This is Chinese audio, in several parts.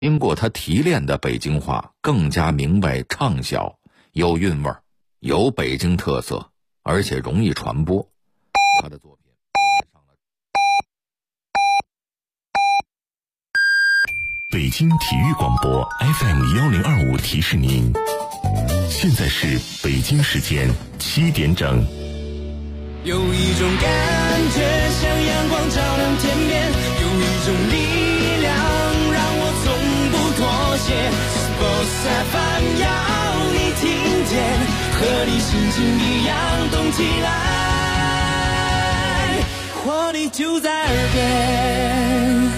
经过他提炼的北京话更加明白畅销，有韵味儿，有北京特色，而且容易传播。他的作品不但上了北京体育广播 FM1025提示您，现在是北京时间7点整。 有一种感觉像阳光照亮天边，有一种力量让我从不妥协。Sports FM 要你听见，和你心情一样动起来，活力就在耳边。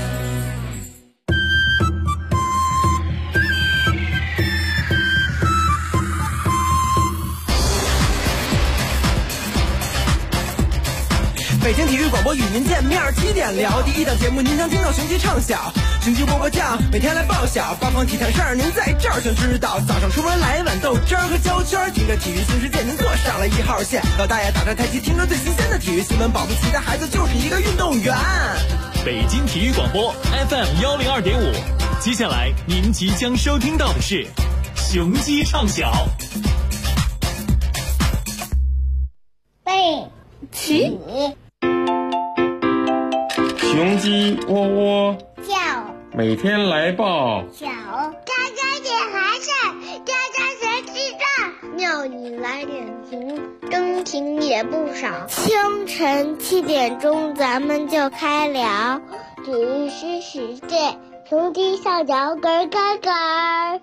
北京体育广播与您见面，7点聊第一档节目，您将听到雄鸡唱晓，雄鸡波波酱，每天来报晓，八方体坛事儿您在这儿全知道。早上出门来碗豆汁儿和焦圈，听着体育新世界，您坐上了1号线。老大爷打着太极，听着最新鲜的体育新闻，保不齐的孩子就是一个运动员。 北京体育广播 FM102.5，接下来您即将收听到的是雄鸡唱晓。 背起雄鸡窝窝叫， 每天来报小家家点孩子，家家学记账，庙里来点情，真情也不少。清晨7点钟，咱们就开聊体育新世界，雄鸡上脚咯咯咯。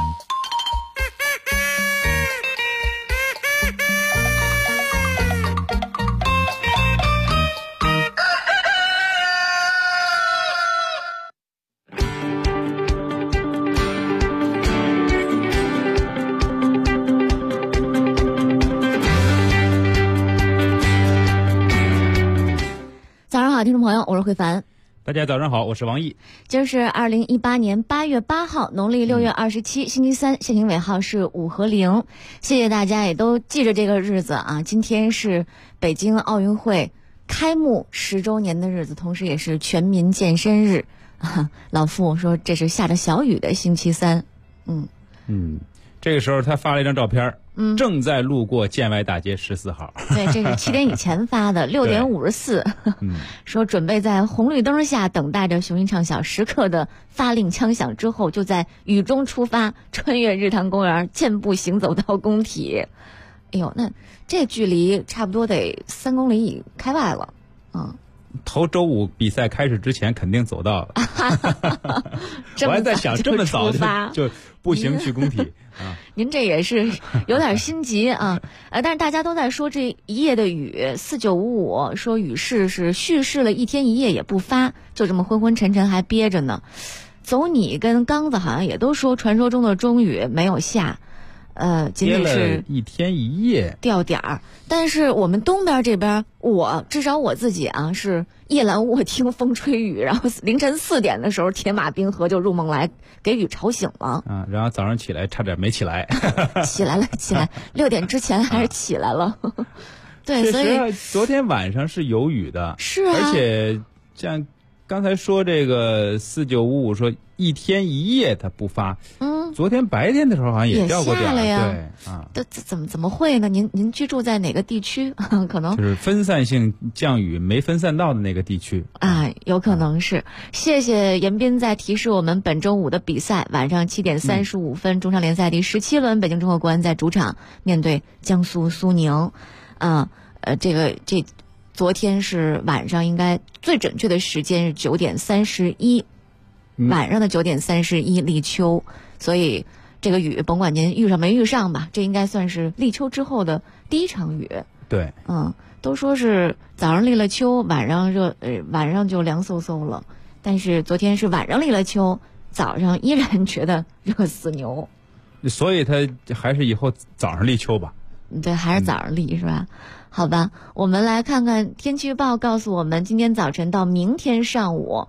听众朋友，我是慧凡。 大家早上好，我是王毅。 今儿是2018年8月8号，农历6月27，星期三，现行尾号是5和0。谢谢大家也都记着这个日子啊！今天是北京奥运会开幕10周年的日子，同时也是全民健身日。老傅说这是下着小雨的星期三。 这个时候他发了一张照片，正在路过建外大街14号。 对，这是7点以前发的，6点54。说准备在红绿灯下等待着雄鹰唱晓时刻的发令枪响之后，就在雨中出发，穿越日坛公园，健步行走到工体。哎呦，那这距离差不多得3公里以开外了。 头周五比赛开始之前肯定走到了。我还在想这么早就步行去工体啊！ 您这也是有点心急啊！但是大家都在说这一夜的雨，4955说雨势是蓄势了1天1夜也不发，就这么昏昏沉沉还憋着呢。走你跟刚子好像也都说传说中的中雨没有下。仅仅是 1天1夜掉点儿，但是我们东边这边，至少我自己啊是夜阑卧听风吹雨，然后凌晨4点的时候，铁马冰河就入梦来，给雨吵醒了啊，然后早上起来差点没起来， 起来6点之前还是起来了，对，所以昨天晚上是有雨的， 是啊， 而且像刚才说这个4955说1天1夜它不发，昨天白天的时候好像也掉过点了呀， 对啊， 怎么会呢？您居住在哪个地区？可能就是分散性降雨没分散到的那个地区啊，有可能是。谢谢严斌在提示我们本周五的比赛，晚上7点35分，中超联赛第17轮，北京中赫国安在主场面对江苏苏宁。这昨天是晚上，应该最准确的时间是9点31，晚上的9点31立秋。所以这个雨甭管您遇上没遇上吧，这应该算是立秋之后的第一场雨。 对， 都说是早上立了秋，晚上就凉飕飕了。但是昨天是晚上立了秋，早上依然觉得热死牛。 所以他还是以后早上立秋吧。 对，还是早上立是吧？好吧，我们来看看天气预报告诉我们，今天早晨到明天上午，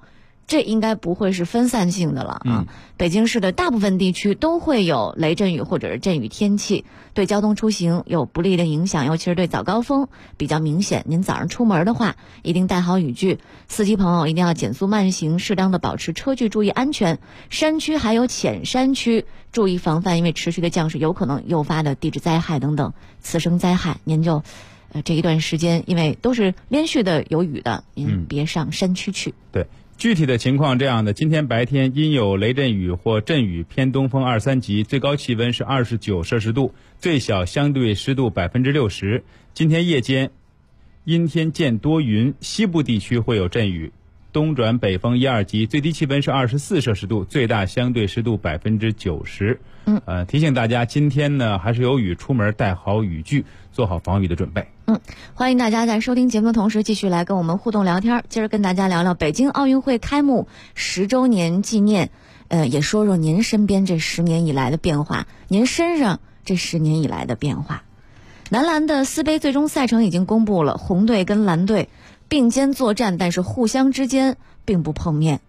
这应该不会是分散性的了啊。北京市的大部分地区都会有雷阵雨或者是阵雨天气，对交通出行有不利的影响，尤其是对早高峰比较明显。您早上出门的话，一定带好雨具，司机朋友一定要减速慢行，适当的保持车距，注意安全。山区还有浅山区注意防范，因为持续的降水有可能诱发的地质灾害等等次生灾害，您就这一段时间因为都是连续的有雨的，您别上山区去。 对，具体的情况这样的：今天白天因有雷阵雨或阵雨，偏东风2、3级，最高气温是29摄氏度，最小相对湿度60%。今天夜间阴天见多云，西部地区会有阵雨，东转北风1、2级，最低气温是24摄氏度，最大相对湿度90%。提醒大家，今天呢还是有雨，出门带好雨具，做好防雨的准备。 欢迎大家在收听节目的同时继续来跟我们互动聊天。今儿跟大家聊聊北京奥运会开幕10周年纪念，也说说您身边这10年以来的变化，您身上这10年以来的变化。男篮的4杯最终赛程已经公布了，红队跟蓝队并肩作战，但是互相之间并不碰面。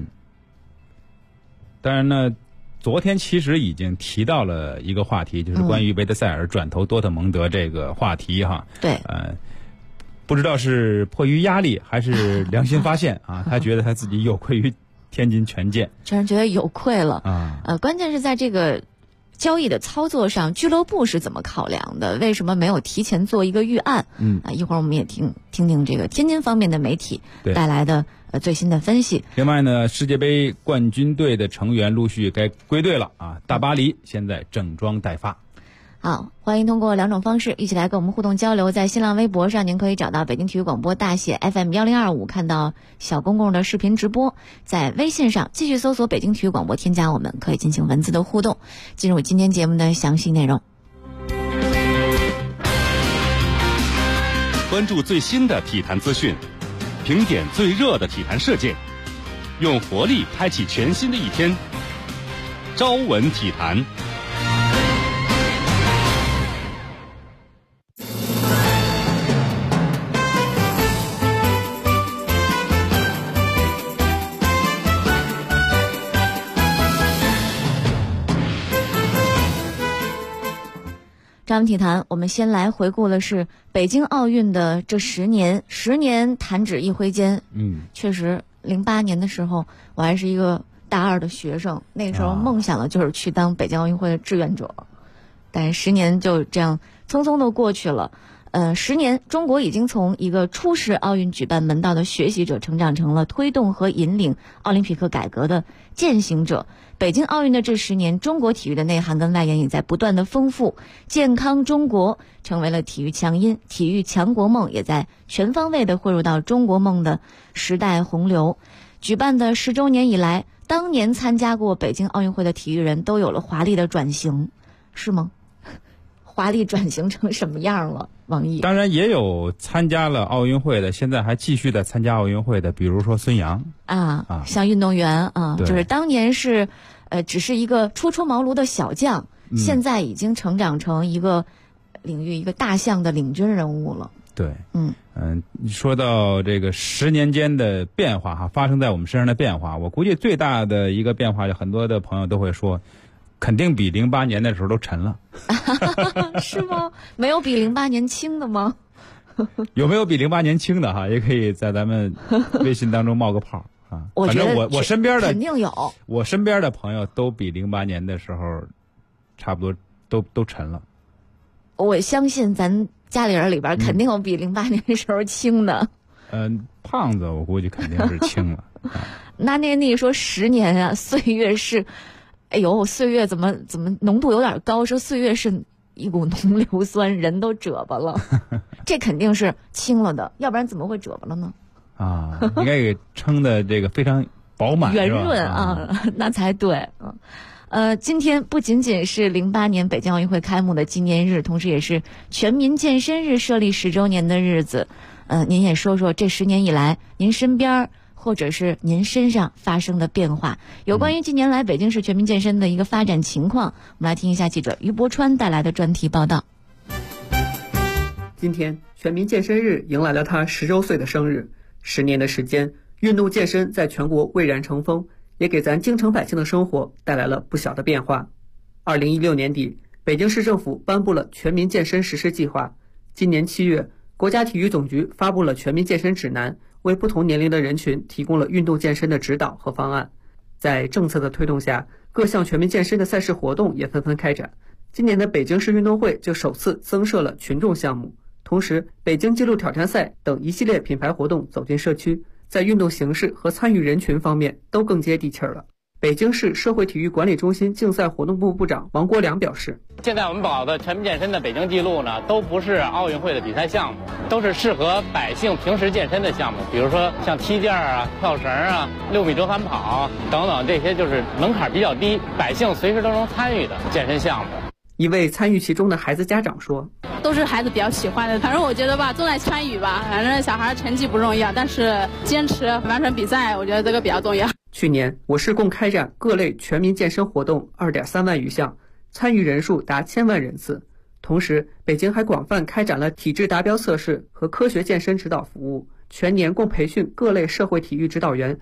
当然呢，昨天其实已经提到了一个话题，就是关于维德塞尔转投多特蒙德这个话题哈。 对， 不知道是迫于压力还是良心发现啊，他觉得他自己有愧于天津权健， 确实觉得有愧了啊。关键是在这个交易的操作上，俱乐部是怎么考量的？为什么没有提前做一个预案？一会儿我们也听听这个天津方面的媒体带来的最新的分析。 另外呢，世界杯冠军队的成员陆续该归队了啊，大巴黎现在整装待发。 好，欢迎通过2种方式一起来跟我们互动交流。在新浪微博上，您可以找到北京体育广播大写 FM1025，看到小公共的视频直播。在微信上继续搜索北京体育广播，添加我们，可以进行文字的互动。进入今天节目的详细内容。 关注最新的体坛资讯，评点最热的体坛事件，用活力开启全新的一天。朝闻体坛。 朝闻体坛，我们先来回顾的是北京奥运的这10年弹指一挥间。确实，08年的时候我还是一个大2的学生，那时候梦想的就是去当北京奥运会的志愿者，但是10年就这样匆匆的过去了。10年，中国已经从一个初识奥运举办门道的学习者，成长成了推动和引领奥林匹克改革的践行者。北京奥运的这10年，中国体育的内涵跟外延也在不断的丰富。健康中国成为了体育强音，体育强国梦也在全方位的汇入到中国梦的时代洪流。举办的10周年以来，当年参加过北京奥运会的体育人都有了华丽的转型，是吗？华丽转型成什么样了？王毅。 当然也有参加了奥运会的，现在还继续的参加奥运会的，比如说孙杨像运动员就是当年是只是一个初出茅庐的小将，现在已经成长成一个领域一个大项的领军人物了。 对，说到这个10年间的变化哈，发生在我们身上的变化，我估计最大的一个变化，很多的朋友都会说，肯定比08年的时候都沉了。 是吗？没有比08年轻的吗？ 有没有比08年轻的哈？也可以在咱们微信当中冒个泡啊。 反正我身边的肯定有， 我身边的朋友都比08年的时候差不多都沉了。 我相信咱家里人里边肯定有比08年的时候轻的。 胖子我估计肯定是轻了。 那说10年啊，岁月是。哎呦，岁月怎么浓度有点高？说岁月是一股浓硫酸，人都褶巴了。这肯定是轻了的，要不然怎么会褶巴了呢？ 应该给撑的这个非常饱满圆润那才对。今天不仅仅是08年北京奥运会开幕的纪念日，同时也是全民健身日设立10周年的日子。您也说说这10年以来您身边或者是您身上发生的变化，有关于近年来北京市全民健身的一个发展情况，我们来听一下记者于伯川带来的专题报道。 今天全民健身日迎来了他10周岁的生日。10年的时间， 运动健身在全国蔚然成风，也给咱京城百姓的生活带来了不小的变化。2016年底，北京市政府颁布了全民健身实施计划。今年7月，国家体育总局发布了全民健身指南，为不同年龄的人群提供了运动健身的指导和方案。在政策的推动下，各项全民健身的赛事活动也纷纷开展。今年的北京市运动会就首次增设了群众项目，同时北京纪录挑战赛等一系列品牌活动走进社区，在运动形式和参与人群方面都更接地气儿了。北京市社会体育管理中心竞赛活动部部长王国良表示， 现在我们搞的全民健身的北京纪录呢，都不是奥运会的比赛项目，都是适合百姓平时健身的项目，比如说像踢毽啊、跳绳啊、6米折返跑等等，这些就是门槛比较低，百姓随时都能参与的健身项目。 一位参与其中的孩子家长说， 都是孩子比较喜欢的，反正我觉得吧，重在参与吧，反正小孩成绩不重要，但是坚持完成比赛，我觉得这个比较重要。 去年我市共开展各类全民健身活动2.3万余项，参与人数达1000万人次。同时，北京还广泛开展了体质达标测试和科学健身指导服务，全年共培训各类社会体育指导员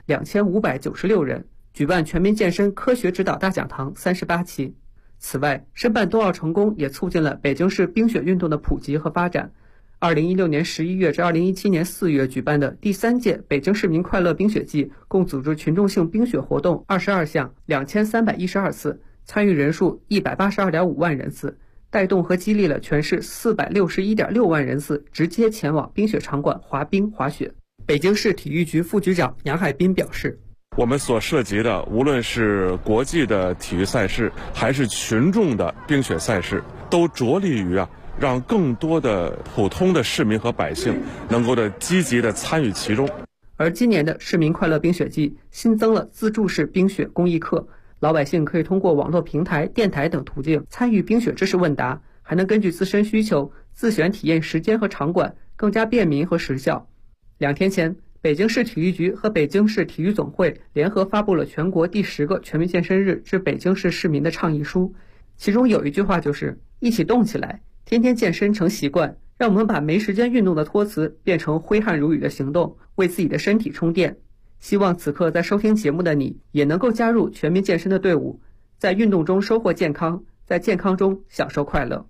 2596人，举办全民健身科学指导大讲堂38期。此外，申办冬奥成功也促进了北京市冰雪运动的普及和发展。2016年11月至2017年4月举办的第3届北京市民快乐冰雪季，共组织群众性冰雪活动22项，2312次，参与人数182.5万人次，带动和激励了全市461.6万人次直接前往冰雪场馆滑冰滑雪。北京市体育局副局长杨海滨表示， 我们所涉及的，无论是国际的体育赛事，还是群众的冰雪赛事，都着力于让更多的普通的市民和百姓能够积极的参与其中。 而今年的市民快乐冰雪季新增了自助式冰雪公益课，老百姓可以通过网络平台、电台等途径参与冰雪知识问答，还能根据自身需求自选体验时间和场馆，更加便民和时效。2天前，北京市体育局和北京市体育总会联合发布了全国第10个全民健身日致北京市市民的倡议书，其中有一句话就是一起动起来，天天健身成习惯，让我们把没时间运动的托词变成挥汗如雨的行动，为自己的身体充电。希望此刻在收听节目的你也能够加入全民健身的队伍，在运动中收获健康，在健康中享受快乐。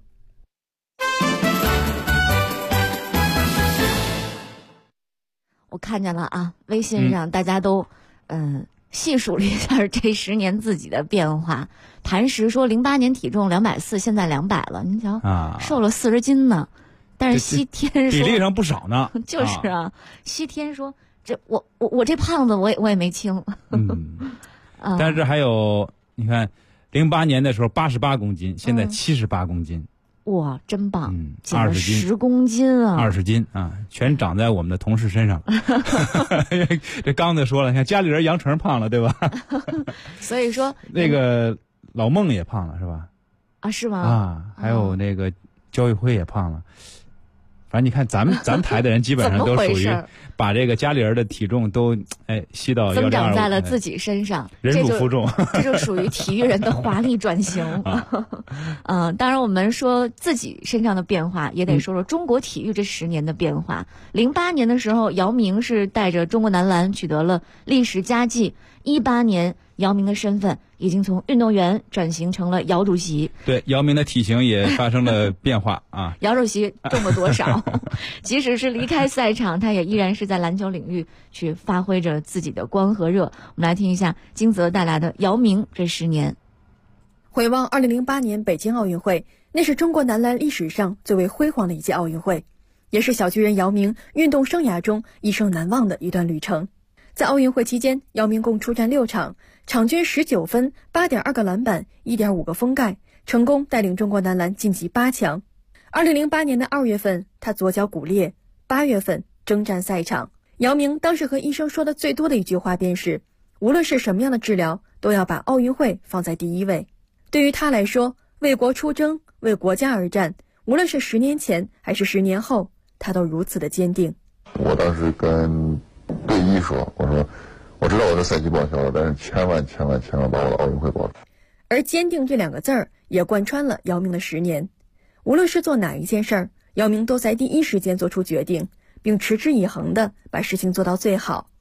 我看见了啊，微信上大家都细数了一下这10年自己的变化。谭石说08年体重240，现在200了，您瞧瘦了40斤呢。但是西天说比例上不少呢。 就是啊，西天说这我这胖子我也没轻。 但是还有你看08年的时候88公斤，现在78公斤。 哇，真棒！减了10公斤啊 ！20斤啊，全长在我们的同事身上。这刚才说了，你看家里人杨成胖了，对吧？ 所以说那个老孟也胖了，是吧？ 啊，是吗？ 啊，还有那个焦裕辉也胖了。反正你看咱们台的人基本上都属于把这个家里人的体重都吸到增长在了自己身上， 忍辱负重， 这就属于体育人的华丽转型。当然我们说自己身上的变化，也得说说中国体育这10年的变化。08年的时候，姚明是带着中国男篮取得了历史佳绩。18年，姚明的身份已经从运动员转型成了姚主席。 对，姚明的体型也发生了变化啊。 姚主席重了多少？即使是离开赛场，他也依然是在篮球领域去发挥着自己的光和热。我们来听一下金泽带来的姚明这10年。 回望2008年北京奥运会，那是中国男篮历史上最为辉煌的一届奥运会，也是小巨人姚明运动生涯中一生难忘的一段旅程。在奥运会期间，姚明共出战6场，场均19分、8.2个篮板、1.5个封盖，成功带领中国男篮晋级8强。2008年的2月份，他左脚骨裂，8月份征战赛场。姚明当时和医生说的最多的一句话便是，无论是什么样的治疗，都要把奥运会放在第一位。对于他来说，为国出征，为国家而战，无论是10年前还是10年后，他都如此的坚定。 我当时跟队医说，我说我知道我的赛季报销了，但是千万把我的奥运会保住。 而坚定这2个字儿也贯穿了姚明的10年。无论是做哪一件事儿，姚明都在第一时间做出决定，并持之以恒地把事情做到最好。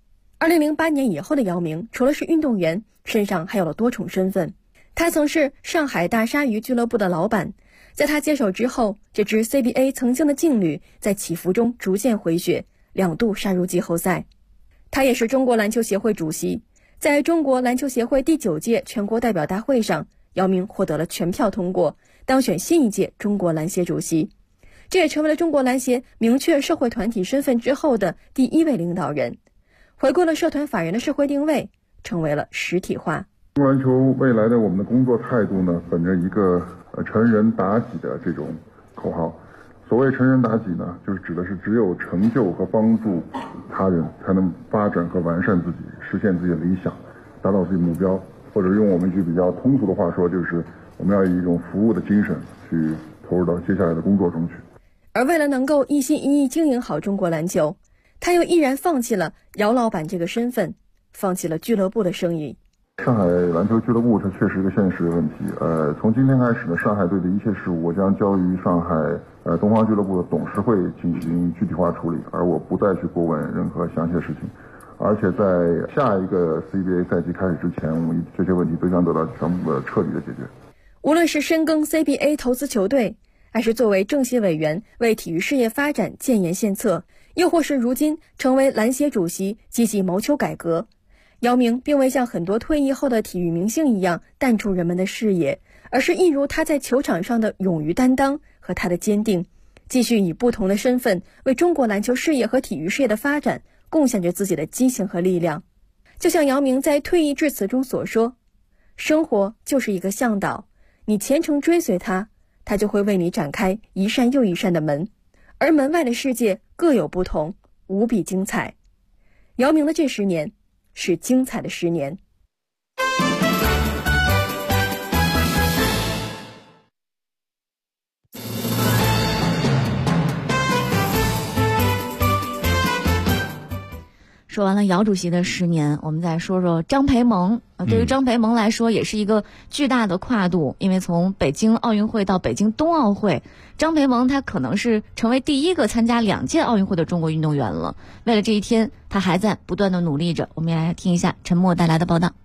2008年以后的姚明，除了是运动员，身上还有了多重身份。他曾是上海大鲨鱼俱乐部的老板，在他接手之后，这支 CBA 曾经的劲旅在起伏中逐渐回血，2度杀入季后赛。他也是中国篮球协会主席，在中国篮球协会第9届全国代表大会上，姚明获得了全票通过，当选新一届中国篮协主席。这也成为了中国篮协明确社会团体身份之后的第1位领导人，回归了社团法人的社会定位，成为了实体化。 中国篮球未来的我们的工作态度呢，本着一个成人达己的这种口号。所谓成人达己呢，就是指的是只有成就和帮助他人，才能发展和完善自己，实现自己的理想，达到自己目标。或者用我们一句比较通俗的话说，就是我们要以一种服务的精神去投入到接下来的工作中去。 而为了能够一心一意经营好中国篮球，他又毅然放弃了姚老板这个身份，放弃了俱乐部的生意。 上海篮球俱乐部它确实是一个现实的问题。从今天开始呢，上海队的一切事务我将交于上海东方俱乐部的董事会进行具体化处理，而我不再去过问任何详细的事情。而且在下一个 CBA 赛季开始之前，我们这些问题都将得到全部的彻底的解决。 无论是深耕 CBA 投资球队，还是作为政协委员为体育事业发展建言献策，又或是如今成为篮协主席积极谋求改革，姚明并未像很多退役后的体育明星一样淡出人们的视野，而是一如他在球场上的勇于担当和他的坚定，继续以不同的身份为中国篮球事业和体育事业的发展贡献着自己的激情和力量。就像姚明在退役致辞中所说，生活就是一个向导，你虔诚追随他，他就会为你展开一扇又一扇的门，而门外的世界各有不同，无比精彩。姚明的这10年是精彩的10年。 说完了姚主席的10年，我们再说说张培萌。对于张培萌来说，也是一个巨大的跨度，因为从北京奥运会到北京冬奥会，张培萌他可能是成为第一个参加2届奥运会的中国运动员了。为了这一天，他还在不断的努力着。我们来听一下陈默带来的报道。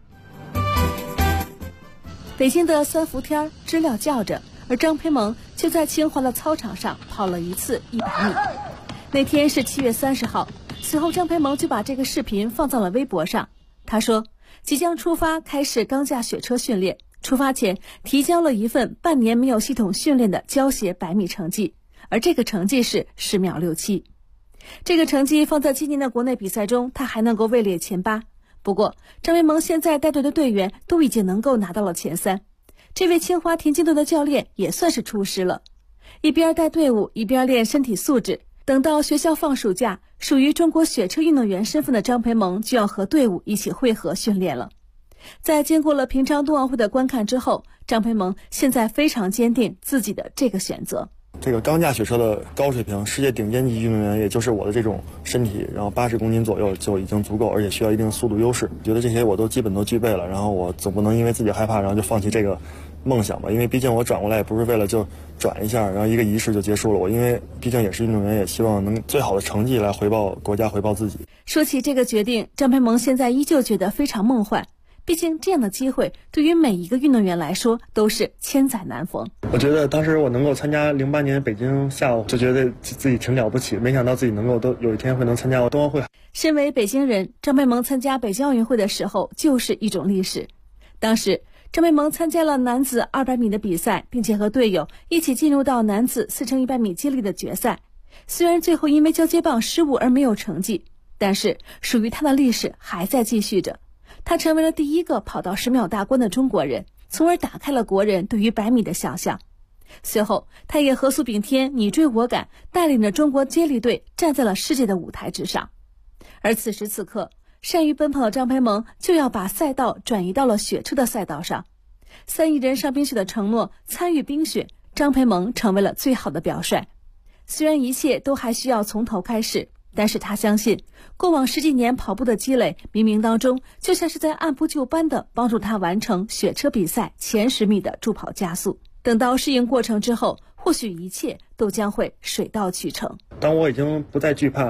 北京的3伏天知了叫着，而张培萌就在清华的操场上跑了一次100米。那天是7月30号。随后张培萌就把这个视频放到了微博上。他说即将出发开始钢架雪车训练，出发前提交了一份半年没有系统训练的胶鞋100米成绩，而这个成绩是10秒67。这个成绩放在今年的国内比赛中，他还能够位列前8。不过张培萌现在带队的队员都已经能够拿到了前3，这位清华田径队的教练也算是出师了，一边带队伍一边练身体素质。等到学校放暑假，属于中国雪车运动员身份的张培萌就要和队伍一起汇合训练了。在经过了平昌冬奥会的观看之后，张培萌现在非常坚定自己的这个选择。 这个钢架雪车的高水平，世界顶尖级运动员，也就是我的这种身体，然后80公斤左右就已经足够，而且需要一定的速度优势。觉得这些我都基本都具备了，然后我总不能因为自己害怕，然后就放弃这个梦想吧。因为毕竟我转过来也不是为了就转一下，然后一个仪式就结束了。我因为毕竟也是运动员，也希望能最好的成绩来回报国家，回报自己。 说起这个决定，张培萌现在依旧觉得非常梦幻。毕竟这样的机会对于每一个运动员来说都是千载难逢。 我觉得当时我能够参加08年北京夏奥，就觉得自己挺了不起，没想到自己能够都有一天会能参加冬奥会。 身为北京人，张培萌参加北京奥运会的时候就是一种历史。当时张培萌参加了男子200米的比赛，并且和队友一起进入到男子4×100米接力的决赛。虽然最后因为交接棒失误而没有成绩，但是属于他的历史还在继续着。他成为了第一个跑到10秒大关的中国人，从而打开了国人对于100米的想象。随后他也和苏炳添你追我赶，带领着中国接力队站在了世界的舞台之上。而此时此刻，善于奔跑的张培萌就要把赛道转移到了雪车的赛道上。3亿人上冰雪的承诺，参与冰雪，张培萌成为了最好的表率。虽然一切都还需要从头开始，但是他相信过往10几年跑步的积累，冥冥当中就像是在按部就班地帮助他完成雪车比赛前10米的助跑加速。等到适应过程之后，或许一切都将会水到渠成。 当我已经不再惧怕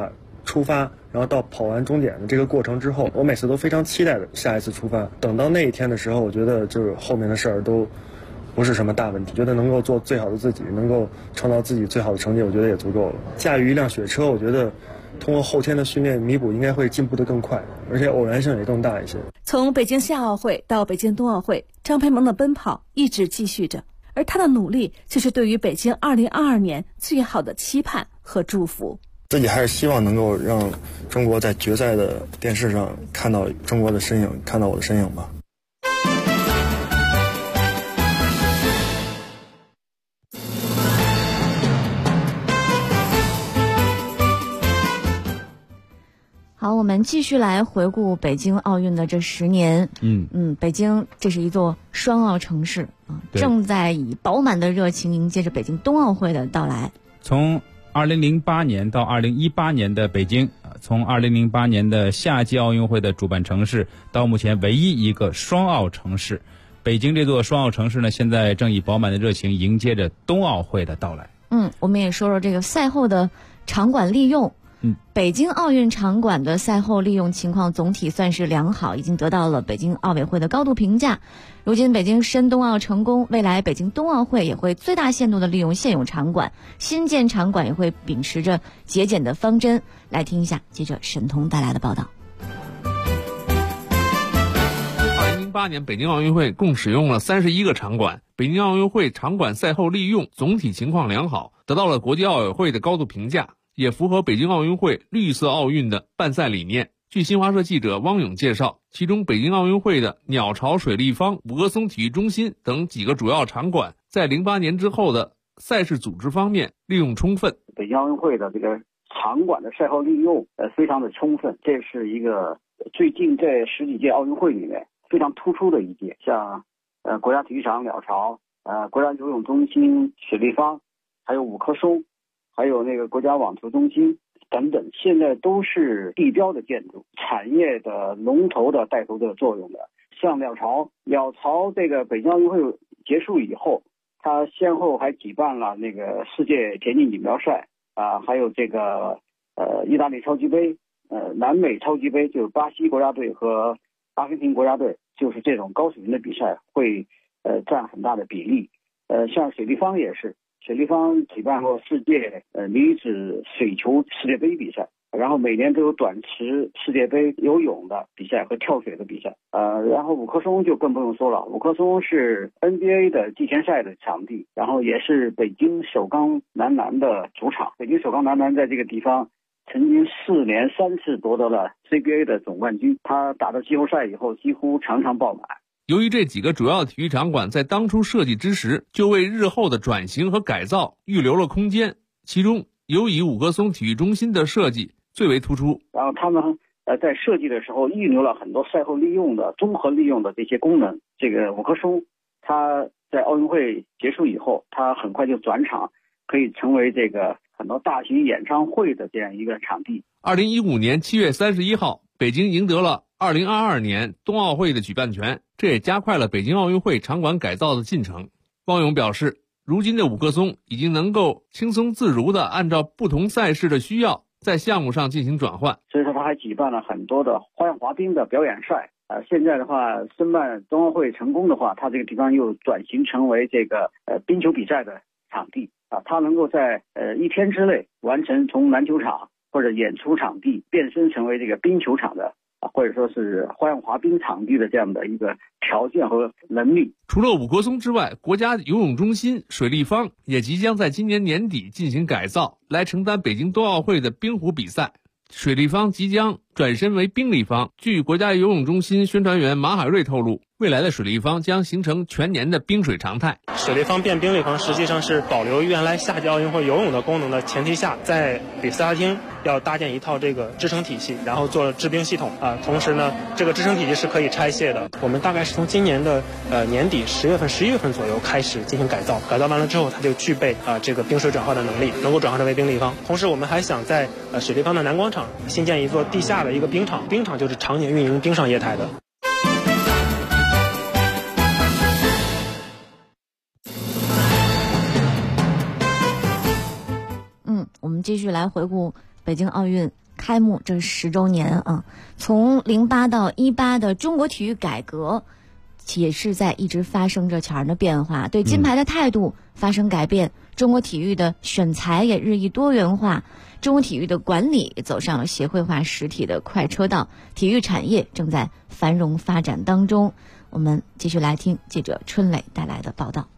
出发，然后到跑完终点的这个过程之后，我每次都非常期待的下一次出发。等到那一天的时候，我觉得就是后面的事儿都不是什么大问题，觉得能够做最好的自己，能够创造自己最好的成绩，我觉得也足够了。驾驭一辆雪车，我觉得通过后天的训练弥补，应该会进步得更快，而且偶然性也更大一些。 从北京夏奥会到北京冬奥会，张培萌的奔跑一直继续着，而他的努力就是对于北京2022年最好的期盼和祝福。 自己还是希望能够让中国在决赛的电视上看到中国的身影，看到我的身影吧。 好，我们继续来回顾北京奥运的这10年。北京这是一座双奥城市啊，正在以饱满的热情迎接着北京冬奥会的到来。 从2008年到2018年的北京，从2008年的夏季奥运会的主办城市到目前唯一一个双奥城市，北京这座双奥城市呢，现在正以饱满的热情迎接着冬奥会的到来。 我们也说说这个赛后的场馆利用。北京奥运场馆的赛后利用情况总体算是良好，已经得到了北京奥委会的高度评价。如今北京申冬奥成功，未来北京冬奥会也会最大限度的利用现有场馆，新建场馆也会秉持着节俭的方针。来听一下记者沈彤带来的报道。 2008年北京奥运会共使用了31个场馆，北京奥运会场馆赛后利用总体情况良好，得到了国际奥委会的高度评价，也符合北京奥运会绿色奥运的办赛理念。据新华社记者汪勇介绍，其中北京奥运会的鸟巢水立方、五棵松体育中心等几个主要场馆在08年之后的赛事组织方面利用充分。 北京奥运会的这个场馆的赛后利用非常的充分，这是一个最近这10几届奥运会里面非常突出的一届。像国家体育场鸟巢、国家游泳中心水立方，还有五棵松，还有那个国家网球中心等等，现在都是地标的建筑，产业的龙头的带头的作用的。像鸟巢这个北京奥运会结束以后，它先后还举办了那个世界田径锦标赛还有这个意大利超级杯、南美超级杯，就是巴西国家队和阿根廷国家队，就是这种高水平的比赛会占很大的比例。像水立方也是。水立方举办过世界女子水球世界杯比赛，然后每年都有短池世界杯游泳的比赛和跳水的比赛。然后五棵松就更不用说了，五棵松是 NBA 的季前赛的场地，然后也是北京首钢男篮的主场。北京首钢男篮在这个地方曾经4连3次夺得了 CBA 的总冠军，他打到季后赛以后几乎场场爆满。 由于这几个主要体育场馆在当初设计之时就为日后的转型和改造预留了空间，其中尤以五棵松体育中心的设计最为突出。 然后他们在设计的时候预留了很多赛后利用的综合利用的这些功能。这个五棵松它在奥运会结束以后，它很快就转场，可以成为这个很多大型演唱会的这样一个场地。 2015年7月31号，北京赢得了2022年冬奥会的举办权，这也加快了北京奥运会场馆改造的进程。汪勇表示，如今的五棵松已经能够轻松自如地按照不同赛事的需要在项目上进行转换。 所以说他还举办了很多的花样滑冰的表演赛。现在的话，申办冬奥会成功的话，它这个地方又转型成为这个冰球比赛的场地它能够在1天之内完成从篮球场或者演出场地变身成为这个冰球场的或者说是花样滑冰场地的这样的一个条件和能力。 除了五棵松之外，国家游泳中心水立方也即将在今年年底进行改造，来承担北京冬奥会的冰壶比赛。水立方即将转身为冰立方。据国家游泳中心宣传员马海瑞透露，未来的水立方将形成全年的冰水常态。 水立方变冰立方实际上是保留原来夏季奥运会游泳的功能的前提下，在比赛厅要搭建一套这个支撑体系，然后做制冰系统同时呢，这个支撑体系是可以拆卸的。我们大概是从今年的年底10月份、11月份左右开始进行改造，改造完了之后，它就具备这个冰水转换的能力，能够转换成为冰立方。同时，我们还想在水立方的南广场新建一座地下的一个冰场，冰场就是常年运营冰上液态的。 我们继续来回顾北京奥运开幕这10周年啊，从08到18的中国体育改革，也是在一直发生着悄然的变化，对金牌的态度发生改变，中国体育的选材也日益多元化，中国体育的管理走上了协会化实体的快车道，体育产业正在繁荣发展当中。我们继续来听记者春磊带来的报道。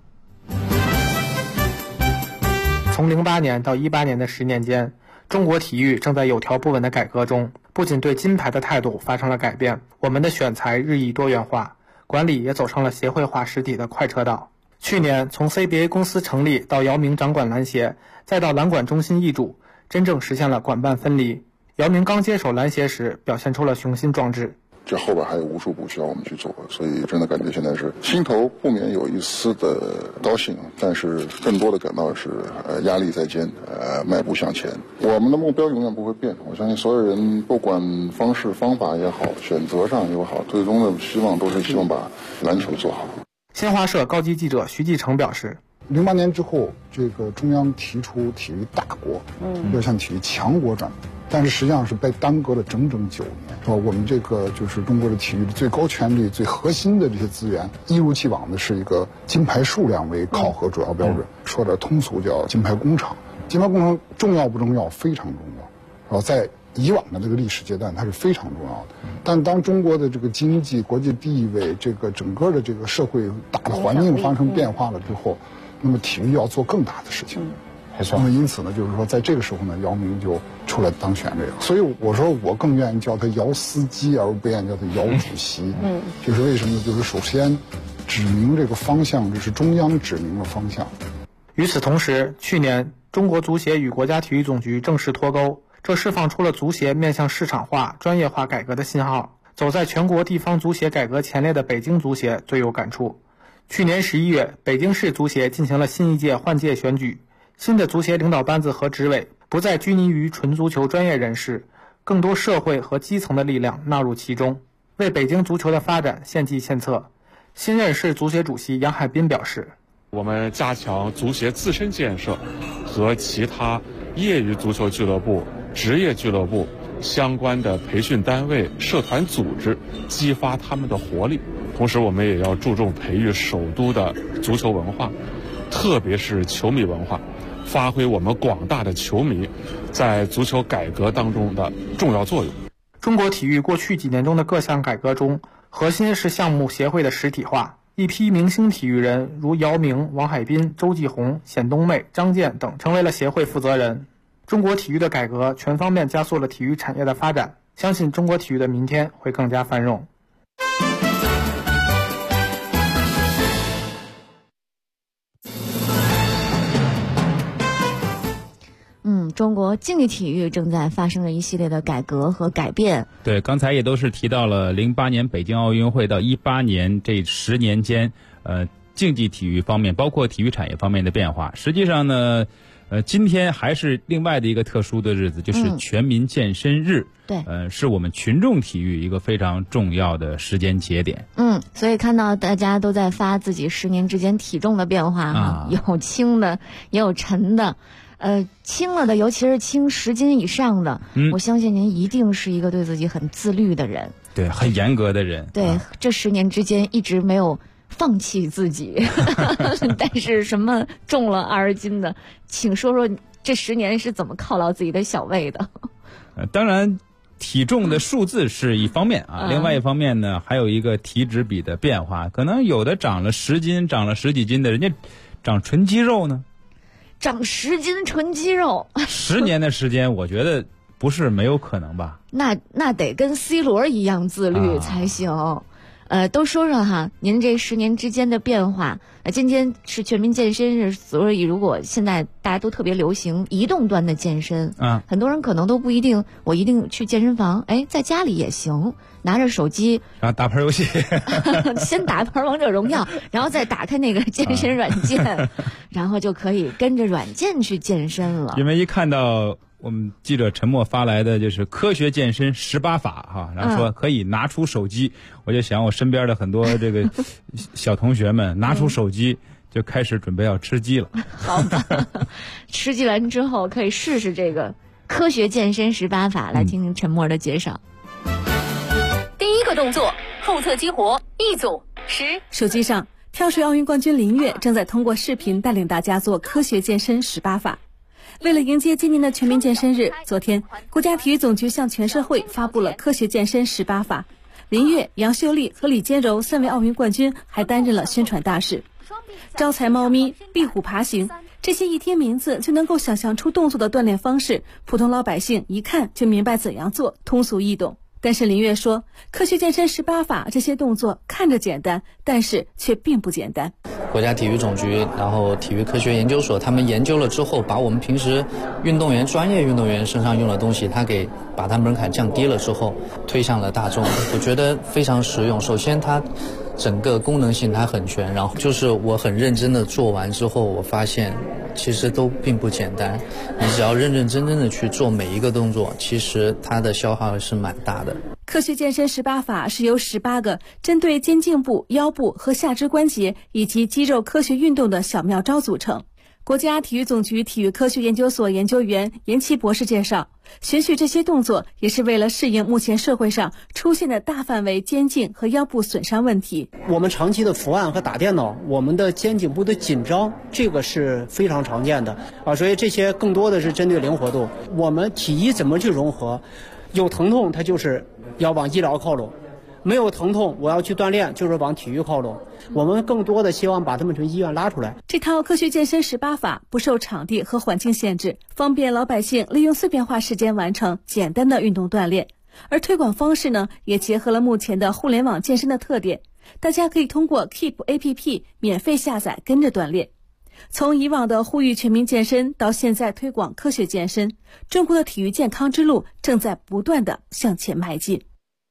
从08年到18年的10年间，中国体育正在有条不紊的改革中，不仅对金牌的态度发生了改变，我们的选材日益多元化，管理也走上了协会化实体的快车道。去年从 CBA 公司成立到姚明掌管篮协，再到篮管中心易主，真正实现了管办分离。姚明刚接手篮协时表现出了雄心壮志， 这后边还有无数步需要我们去走，所以真的感觉现在是心头不免有一丝的高兴，但是更多的感到是压力在肩，迈步向前。我们的目标永远不会变，我相信所有人不管方式方法也好，选择上也好，最终的希望都是希望把篮球做好。 新华社高级记者徐继成表示 ，08年之后，这个中央提出体育大国，要向体育强国转变，但是实际上是被耽搁了整整9年，是吧？我们这个就是中国的体育的最高权力、最核心的这些资源，一如既往的是一个金牌数量为考核主要标准，说点通俗叫金牌工厂。金牌工厂重要不重要？非常重要，在以往的这个历史阶段，它是非常重要的。但当中国的这个经济、国际地位、这个整个的这个社会大的环境发生变化了之后，那么体育要做更大的事情。那么因此呢，就是说在这个时候呢，姚明就出来当选这个。所以我说我更愿意叫他姚司机，而不愿意叫他姚主席。就是为什么？就是首先指明这个方向，这是中央指明了方向。 与此同时，去年中国足协与国家体育总局正式脱钩，这释放出了足协面向市场化、专业化改革的信号。走在全国地方足协改革前列的北京足协最有感触。去年11月，北京市足协进行了新一届换届选举，新的足协领导班子和执委不再拘泥于纯足球专业人士，更多社会和基层的力量纳入其中，为北京足球的发展献计献策。新任市足协主席杨海滨表示， 我们加强足协自身建设和其他业余足球俱乐部、职业俱乐部相关的培训单位、社团组织，激发他们的活力。同时我们也要注重培育首都的足球文化，特别是球迷文化，发挥我们广大的球迷在足球改革当中的重要作用。 中国体育过去几年中的各项改革中，核心是项目协会的实体化。一批明星体育人如姚明、王海滨、周继红、冼冬妹、张健等成为了协会负责人。中国体育的改革全方面加速了体育产业的发展，相信中国体育的明天会更加繁荣。 中国竞技体育正在发生着一系列的改革和改变。 对，刚才也都是提到了08年北京奥运会到18年这10年间，竞技体育方面，包括体育产业方面的变化。实际上呢，今天还是另外的一个特殊的日子，就是全民健身日。 对， 是我们群众体育一个非常重要的时间节点。 所以看到大家都在发自己10年之间体重的变化有轻的，也有沉的。轻了的，尤其是轻10斤以上的，我相信您一定是一个对自己很自律的人， 对，很严格的人。 对，这10年之间一直没有放弃自己，但是什么重了20斤的，请说说这10年是怎么犒劳自己的小胃的？ 当然，体重的数字是一方面啊，另外一方面呢，还有一个体脂比的变化，可能有的长了10斤，长了10几斤的，人家长纯肌肉呢。 长10斤纯肌肉 ，10年的时间，我觉得不是没有可能吧？ 那得跟 C 罗一样自律才行。都说说哈，您这10年之间的变化。今天是全民健身日，所以如果现在大家都特别流行移动端的健身，很多人可能都不一定，我一定去健身房，在家里也行，拿着手机， 然后打盘游戏， 先打盘王者荣耀，然后再打开那个健身软件，然后就可以跟着软件去健身了。 因为一看到我们记者陈默发来的就是科学健身18法哈，然后说可以拿出手机，我就想我身边的很多这个小同学们拿出手机就开始准备要吃鸡了。 好吧，吃鸡完之后可以试试这个科学健身18法，来听听陈默的介绍。 第一个动作，后侧激活，1组10。 手机上，跳水奥运冠军林跃正在通过视频带领大家做科学健身18法。为了迎接今年的全民健身日，昨天国家体育总局向全社会发布了科学健身18法。林跃、杨秀丽和李坚柔3位奥运冠军还担任了宣传大使。招财猫咪、壁虎爬行，这些一听名字就能够想象出动作的锻炼方式，普通老百姓一看就明白怎样做，通俗易懂。但是林跃说，科学健身18法这些动作看着简单，但是却并不简单。 国家体育总局，然后体育科学研究所，他们研究了之后，把我们平时专业运动员身上用的东西，把它门槛降低了之后，推向了大众。我觉得非常实用。首先它整个功能性它很全，然后就是我很认真的做完之后，我发现其实都并不简单。你只要认认真真的去做每一个动作，其实它的消耗是蛮大的。 科学健身18法是由18个针对肩颈部、腰部和下肢关节以及肌肉科学运动的小妙招组成。国家体育总局体育科学研究所研究员严琦博士介绍，选取这些动作也是为了适应目前社会上出现的大范围肩颈和腰部损伤问题。 我们长期的伏案和打电脑，我们的肩颈部的紧张，这个是非常常见的所以这些更多的是针对灵活度。我们体医怎么去融合？有疼痛它就是要往医疗靠拢，没有疼痛我要去锻炼就是往体育靠拢。我们更多的希望把他们从医院拉出来。 这套科学健身18法不受场地和环境限制，方便老百姓利用碎片化时间完成简单的运动锻炼。而推广方式呢，也结合了目前的互联网健身的特点，大家可以通过 Keep APP 免费下载跟着锻炼。从以往的呼吁全民健身到现在推广科学健身，中国的体育健康之路正在不断的向前迈进。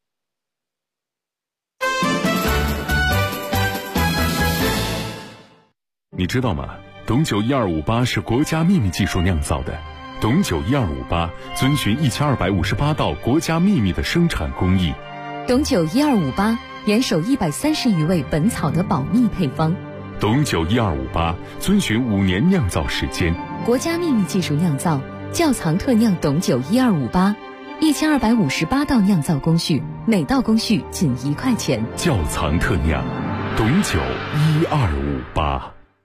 你知道吗？董酒1258是国家秘密技术酿造的。董酒1258遵循1258道国家秘密的生产工艺。 董酒1258严守130余味本草的保密配方。 董酒1258遵循5年酿造时间， 国家秘密技术酿造，窖藏特酿董酒1258，1258道酿造工序，每道工序仅1块钱。 窖藏特酿，董酒1258。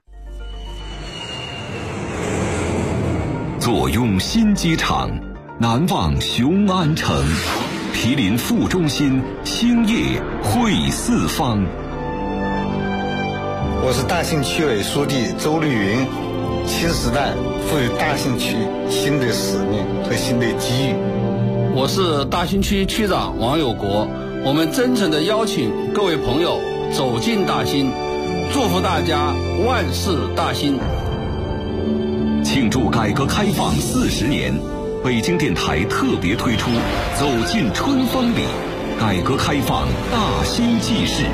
坐拥新机场，难忘雄安城，毗邻副中心，兴业汇四方。 我是大兴区委书记周绿云，新时代赋予大兴区新的使命和新的机遇。 我是大兴区区长王有国，我们真诚地邀请各位朋友走进大兴，祝福大家万事大兴。 庆祝改革开放40年，北京电台特别推出走进春风里，改革开放大兴纪事。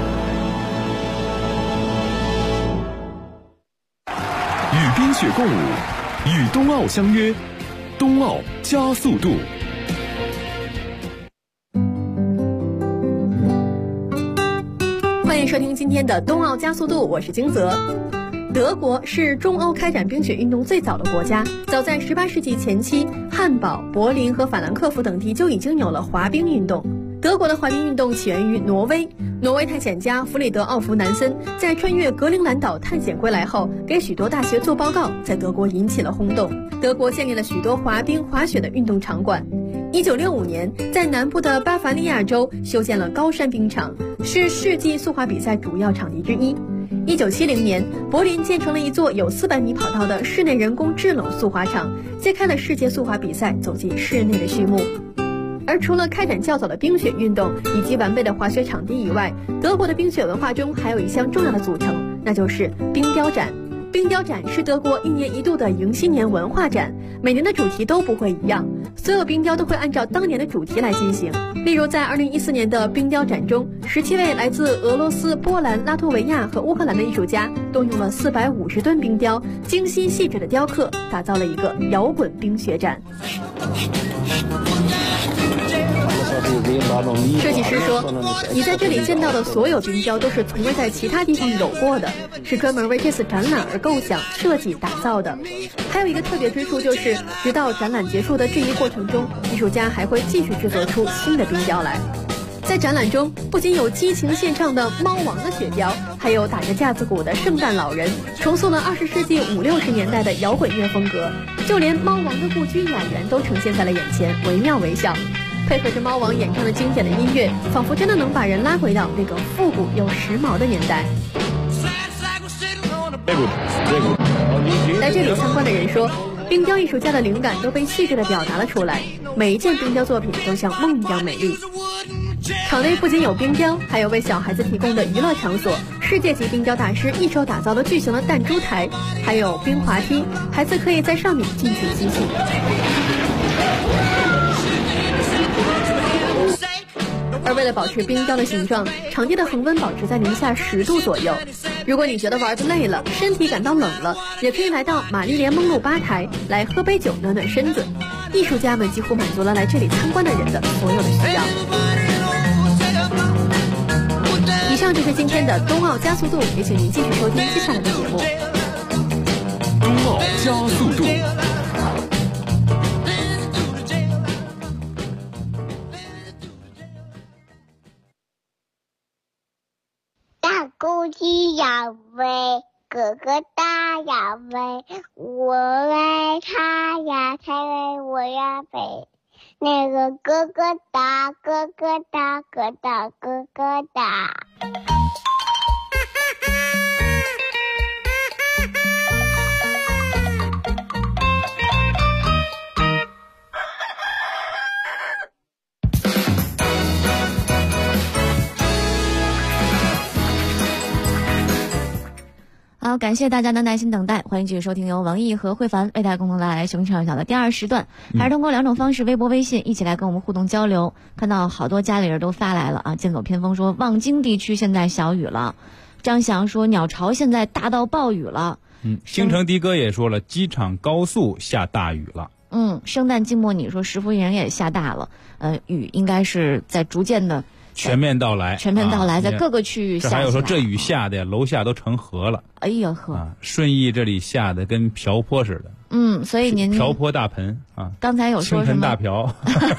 与冰雪共舞，与冬奥相约，冬奥加速度。 欢迎收听今天的冬奥加速度，我是金泽。德国是中欧开展冰雪运动最早的国家，早在18世纪前期，汉堡、柏林和法兰克福等地就已经有了滑冰运动。德国的滑冰运动起源于挪威，挪威探险家弗里德奥弗南森在穿越格陵兰岛探险归来后，给许多大学做报告，在德国引起了轰动。德国建立了许多滑冰、滑雪的运动场馆。1965年，在南部的巴伐利亚州修建了高山冰场，是世纪速滑比赛主要场地之一。1970年，柏林建成了一座有400米跑道的室内人工制冷速滑场，揭开了世界速滑比赛走进室内的序幕。而除了开展较早的冰雪运动以及完备的滑雪场地以外，德国的冰雪文化中还有一项重要的组成，那就是冰雕展。冰雕展是德国1年1度的迎新年文化展，每年的主题都不会一样，所有冰雕都会按照当年的主题来进行。例如在2014年的冰雕展中，17位来自俄罗斯、波兰、拉脱维亚和乌克兰的艺术家动用了450吨冰雕，精心细致的雕刻，打造了一个摇滚冰雪展。 设计师说，你在这里见到的所有冰雕都是从未在其他地方有过的，是专门为这次展览而构想、设计、打造的。还有一个特别之处就是，直到展览结束的这一过程中，艺术家还会继续制作出新的冰雕来。在展览中，不仅有激情献唱的猫王的雪雕，还有打着架子鼓的圣诞老人，重塑了20世纪50、60年代的摇滚乐风格。就连猫王的故居雅园都呈现在了眼前，惟妙惟肖。配合着猫王演唱的经典的音乐，仿佛真的能把人拉回到那个复古又时髦的年代。来这里参观的人说，冰雕艺术家的灵感都被细致地表达了出来，每一件冰雕作品都像梦一样美丽。场内不仅有冰雕，还有为小孩子提供的娱乐场所，世界级冰雕大师一手打造的巨型的弹珠台，还有冰滑梯，孩子可以在上面尽情嬉戏。而为了保持冰雕的形状，场地的恒温保持在零下10度左右。如果你觉得玩得累了，身体感到冷了，也可以来到玛丽莲梦露吧台来喝杯酒暖暖身子。艺术家们几乎满足了来这里参观的人的所有的需要。以上就是今天的冬奥加速度，也请您继续收听接下来的节目。 冬奥加速度。 大公鸡要飞，哥哥大要飞，我爱它呀，它为我要飞。那个哥哥大，哥哥大，哥大，哥哥大。 好，感谢大家的耐心等待，欢迎继续收听由王毅和慧凡为大家共同带来熊唱小的第2时段，还是通过2种方式，微博、微信一起来跟我们互动交流。看到好多家里人都发来了啊，剑走偏锋说望京地区现在小雨了，张翔说鸟巢现在大到暴雨了， 京城的哥也说了机场高速下大雨了。 圣诞静默你说石斛营也下大了，雨应该是在逐渐的全面到来， 在各个区域下起来。 还有说这雨下的楼下都成河了。 哎呀呵！ 顺义这里下的跟瓢泼似的。 所以您瓢泼大盆啊， 刚才有说什么？清盆大瓢，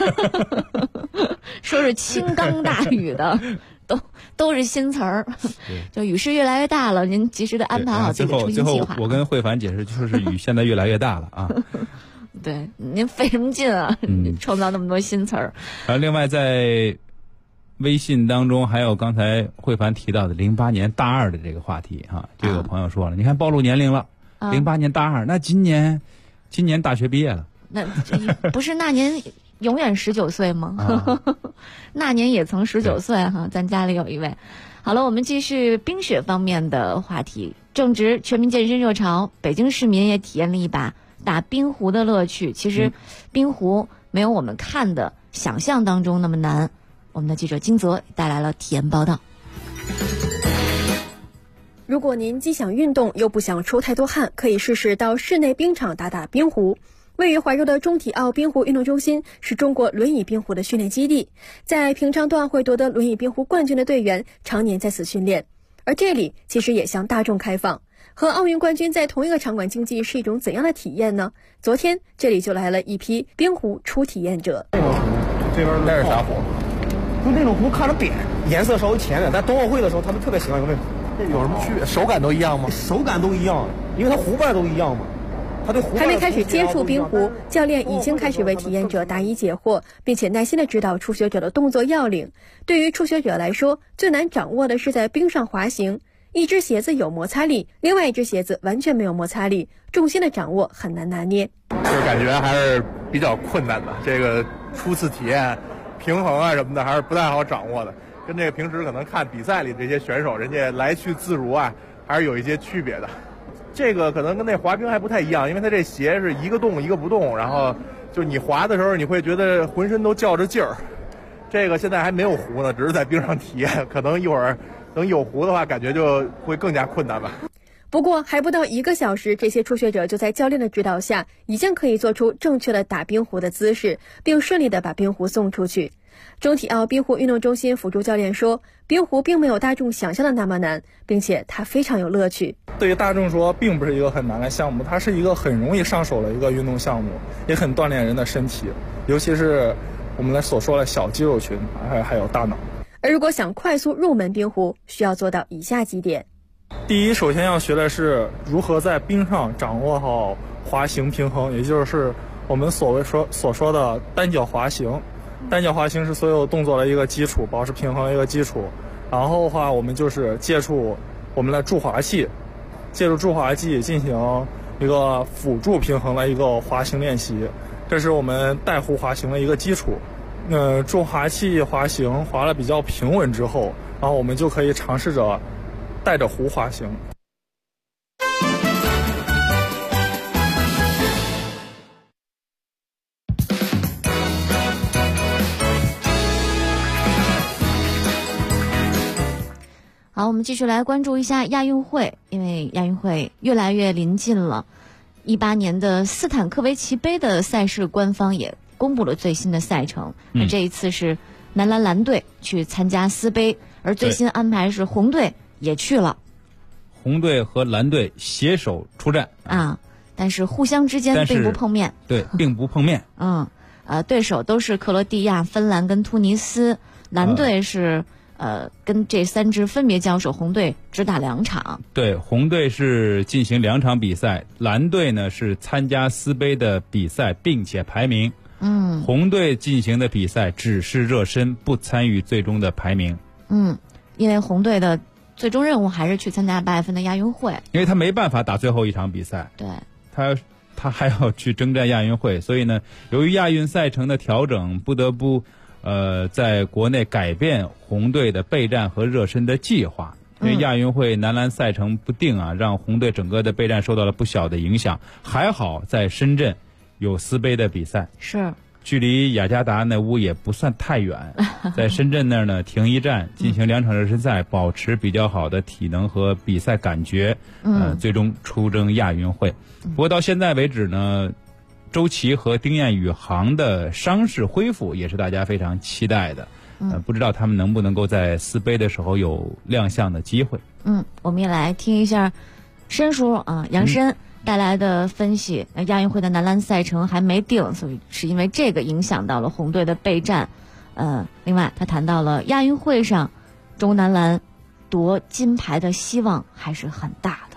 说是倾缸大雨的，都是新词儿。就雨势越来越大了，您及时的安排好自己的出行计划。 最后我跟慧凡解释，就是雨现在越来越大了啊。 对，您费什么劲啊？创造那么多新词儿。 另外在微信当中还有刚才慧凡提到的08年大2的这个话题哈，就有朋友说了，你看暴露年龄了，08年大2，那今年大学毕业了， 那不是那年永远19岁吗？那年也曾19岁哈，咱家里有一位。好了，我们继续冰雪方面的话题。正值全民健身热潮，北京市民也体验了一把打冰壶的乐趣。其实冰壶没有我们看的想象当中那么难。我们的记者金泽带来了体验报道。 如果您既想运动又不想出太多汗，可以试试到室内冰场打打冰壶。位于怀柔的中体奥冰壶运动中心是中国轮椅冰壶的训练基地，在平昌冬奥会夺得轮椅冰壶冠军的队员常年在此训练。而这里其实也向大众开放，和奥运冠军在同一个场馆竞技是一种怎样的体验呢？昨天这里就来了一批冰壶初体验者。 这边带着啥壶？就那种壶看着扁，颜色稍微浅点，但冬奥会的时候他们特别喜欢用这种。这有什么区别？手感都一样吗？手感都一样，因为它壶瓣都一样嘛。 还没开始接触冰壶，教练已经开始为体验者答疑解惑，并且耐心地指导初学者的动作要领。对于初学者来说，最难掌握的是在冰上滑行。一只鞋子有摩擦力，另外一只鞋子完全没有摩擦力，重心的掌握很难拿捏。 就是感觉还是比较困难的，这个初次体验平衡啊什么的还是不太好掌握的，跟这个平时可能看比赛里这些选手人家来去自如啊，还是有一些区别的。这个可能跟那滑冰还不太一样，因为它这鞋是一个动一个不动，然后就你滑的时候你会觉得浑身都较着劲儿。这个现在还没有壶呢，只是在冰上体验，可能一会儿等有壶的话感觉就会更加困难吧。 不过还不到1个小时，这些初学者就在教练的指导下已经可以做出正确的打冰壶的姿势，并顺利地把冰壶送出去。 中体奥冰壶运动中心辅助教练说，冰壶并没有大众想象的那么难，并且它非常有乐趣。 对于大众说，并不是一个很难的项目，它是一个很容易上手的一个运动项目，也很锻炼人的身体，尤其是我们所说的小肌肉群，还有大脑。 而如果想快速入门冰壶，需要做到以下几点。 第一，首先要学的是如何在冰上掌握好滑行平衡，也就是我们所说的单脚滑行。单脚滑行是所有动作的一个基础，保持平衡的一个基础。然后的话，我们就是借助我们的助滑器，借助助滑器进行一个辅助平衡的一个滑行练习，这是我们带壶滑行的一个基础。助滑器滑行滑得比较平稳之后，然后我们就可以尝试着带着壶滑行。 好，我们继续来关注一下亚运会，因为亚运会越来越临近了。18年的斯坦科维奇杯的赛事官方也公布了最新的赛程。那这一次是男篮蓝队去参加斯杯，而最新安排是红队也去了。 红队和蓝队携手出战啊，但是互相之间并不碰面。 对，并不碰面。 对手都是克罗地亚、芬兰跟突尼斯，蓝队是。跟这3支分别交手，红队只打2场。 对，红队是进行2场比赛，蓝队呢是参加斯杯的比赛，并且排名。红队进行的比赛只是热身，不参与最终的排名。 因为红队的最终任务还是去参加8月份的亚运会， 因为他没办法打最后一场比赛。 对， 他还要去征战亚运会，所以呢，由于亚运赛程的调整，不得不。在国内改变红队的备战和热身的计划，因为亚运会男篮赛程不定啊，让红队整个的备战受到了不小的影响。还好在深圳有斯杯的比赛， 是距离雅加达那屋也不算太远，在深圳那儿呢停一站，进行2场热身赛，保持比较好的体能和比赛感觉，最终出征亚运会。不过到现在为止呢。周琦和丁彦雨航的伤势恢复也是大家非常期待的，不知道他们能不能够在斯杯的时候有亮相的机会。 我们也来听一下申叔啊，杨申带来的分析。亚运会的男篮赛程还没定，所以是因为这个影响到了红队的备战。另外他谈到了亚运会上中国男篮夺金牌的希望还是很大的。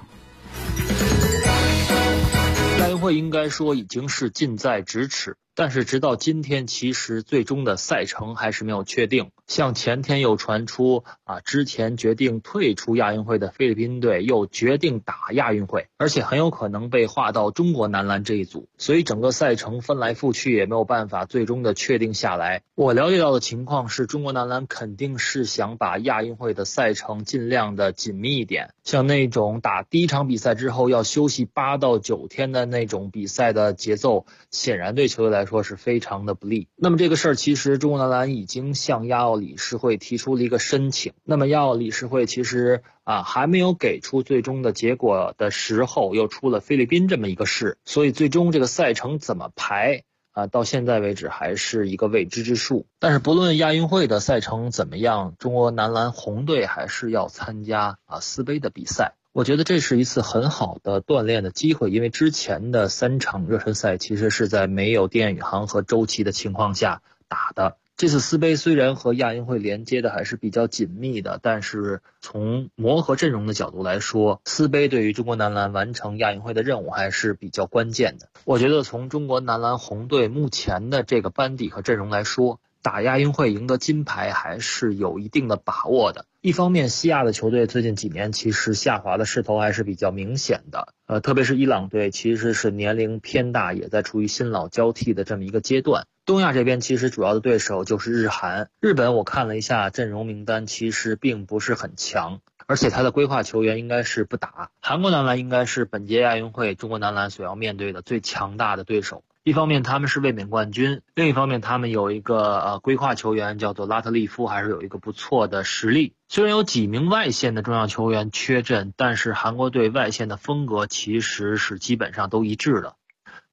亚运会应该说已经是近在咫尺，但是直到今天，其实最终的赛程还是没有确定。像前天又传出之前决定退出亚运会的菲律宾队又决定打亚运会，而且很有可能被划到中国男篮这一组，所以整个赛程分来覆去也没有办法最终的确定下来。我了解到的情况是，中国男篮肯定是想把亚运会的赛程尽量的紧密一点，像那种打第1场比赛之后要休息8到9天的那种比赛的节奏，显然对球队来说是非常的不利。那么这个事儿其实中国男篮已经向亚奥理事会提出了一个申请，那么亚奥理事会其实还没有给出最终的结果的时候，又出了菲律宾这么一个事，所以最终这个赛程怎么排到现在为止还是一个未知之数。但是不论亚运会的赛程怎么样，中国男篮红队还是要参加斯杯的比赛。我觉得这是一次很好的锻炼的机会，因为之前的3场热身赛其实是在没有丁彦雨航和周琦的情况下打的。这次斯杯虽然和亚运会连接的还是比较紧密的，但是从磨合阵容的角度来说，斯杯对于中国男篮完成亚运会的任务还是比较关键的。我觉得从中国男篮红队目前的这个班底和阵容来说，打亚运会赢得金牌还是有一定的把握的。一方面，西亚的球队最近几年其实下滑的势头还是比较明显的，特别是伊朗队其实是年龄偏大，也在处于新老交替的这么一个阶段。东亚这边其实主要的对手就是日韩，日本我看了一下阵容名单，其实并不是很强，而且他的规划球员应该是不打。韩国男篮应该是本届亚运会中国男篮所要面对的最强大的对手。一方面他们是卫冕冠军，另一方面他们有一个规划球员叫做拉特利夫，还是有一个不错的实力。虽然有几名外线的重要球员缺阵，但是韩国队外线的风格其实是基本上都一致的。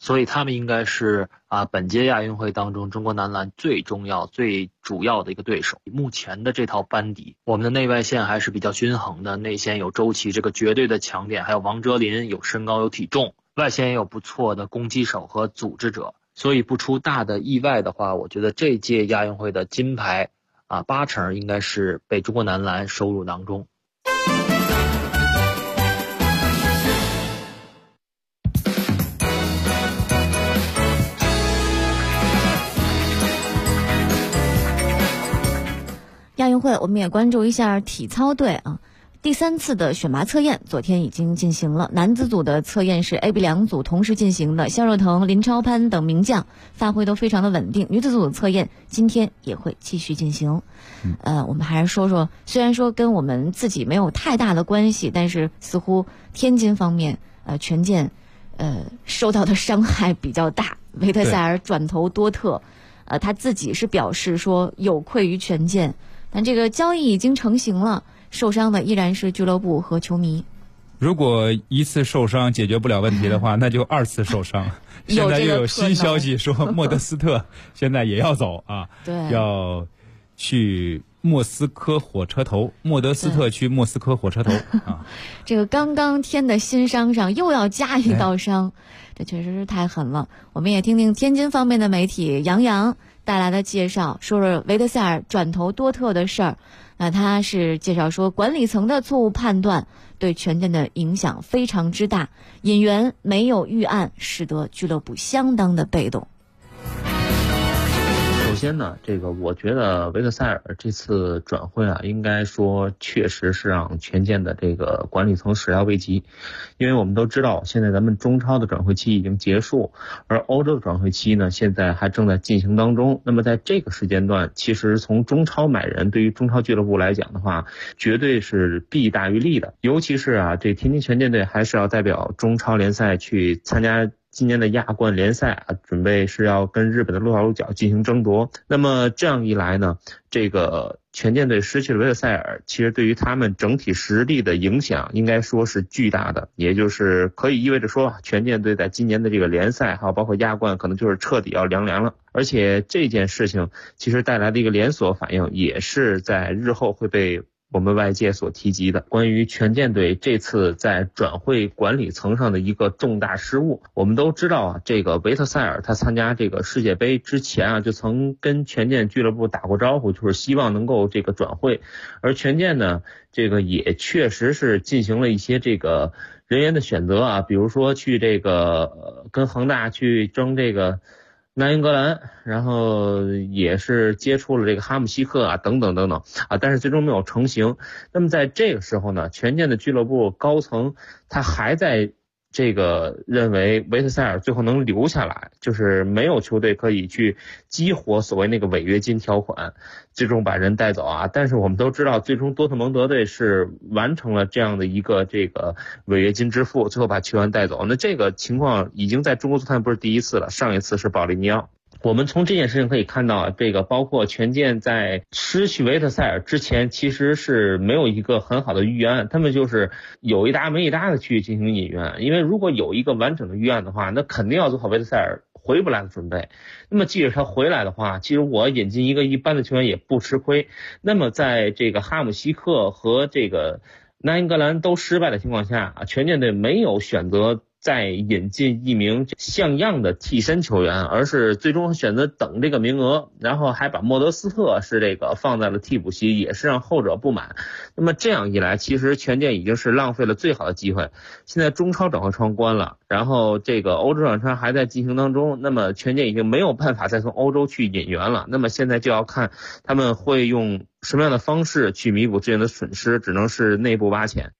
所以他们应该是本届亚运会当中中国男篮最重要、最主要的一个对手。目前的这套班底，我们的内外线还是比较均衡的，内线有周琦这个绝对的强点，还有王哲林有身高有体重，外线也有不错的攻击手和组织者。所以不出大的意外的话，我觉得这届亚运会的金牌8成应该是被中国男篮收入囊中。 亚运会我们也关注一下体操队啊，第3次的选拔测验昨天已经进行了，男子组的测验是 A、B 2组同时进行的，肖若腾、林超攀等名将发挥都非常的稳定。女子组的测验今天也会继续进行。我们还是说说，虽然说跟我们自己没有太大的关系，但是似乎天津方面权健受到的伤害比较大，维特塞尔转投多特，他自己是表示说有愧于权健。但这个交易已经成型了，受伤的依然是俱乐部和球迷。 如果一次受伤解决不了问题的话，那就2次受伤。现在又有新消息说莫德斯特现在也要走啊， 对， 要去莫斯科火车头，莫德斯特去莫斯科火车头啊。 这个刚刚添的新伤上又要加一道伤，这确实是太狠了。我们也听听天津方面的媒体杨洋带来的介绍，说说维特塞尔转投多特的事儿。他是介绍说，管理层的错误判断对权健的影响非常之大，引援没有预案，使得俱乐部相当的被动。 首先呢，我觉得维特塞尔这次转会应该说确实是让权健的这个管理层始料未及，因为我们都知道现在咱们中超的转会期已经结束，而欧洲的转会期呢现在还正在进行当中。那么在这个时间段，其实从中超买人对于中超俱乐部来讲的话，绝对是弊大于利的，尤其是这天津权健队还是要代表中超联赛去参加今年的亚冠联赛准备是要跟日本的鹿岛鹿角进行争夺。那么这样一来呢，这个权健队失去了维特塞尔，其实对于他们整体实力的影响应该说是巨大的，也就是可以意味着说，权健队在今年的这个联赛还有包括亚冠可能就是彻底要凉了。而且这件事情其实带来的一个连锁反应，也是在日后会被我们外界所提及的关于权健队这次在转会管理层上的一个重大失误。我们都知道这个维特塞尔他参加这个世界杯之前就曾跟权健俱乐部打过招呼，就是希望能够这个转会，而权健呢这个也确实是进行了一些这个人员的选择比如说去这个跟恒大去争这个南英格兰，然后也是接触了这个哈姆西克等等但是最终没有成型。那么在这个时候呢，权健的俱乐部高层他还在这个认为维特塞尔最后能留下来，就是没有球队可以去激活所谓那个违约金条款，最终把人带走但是我们都知道，最终多特蒙德队是完成了这样的一个这个违约金支付，最后把球员带走。那这个情况已经在中国足坛不是第一次了，上一次是保利尼奥。我们从这件事情可以看到这个包括权健在失去维特塞尔之前其实是没有一个很好的预案，他们就是有一搭没一搭的去进行引援，因为如果有一个完整的预案的话，那肯定要做好维特塞尔回不来的准备。那么即使他回来的话，其实我引进一个一般的球员也不吃亏。那么在这个哈姆西克和这个南英格兰都失败的情况下，权健队没有选择再引进一名像样的替身球员，而是最终选择等这个名额，然后还把莫德斯特是这个放在了替补席，也是让后者不满。那么这样一来，其实权健已经是浪费了最好的机会。现在中超转会窗关了，然后这个欧洲转会窗还在进行当中，那么权健已经没有办法再从欧洲去引援了。那么现在就要看他们会用什么样的方式去弥补之前的损失，只能是内部挖潜。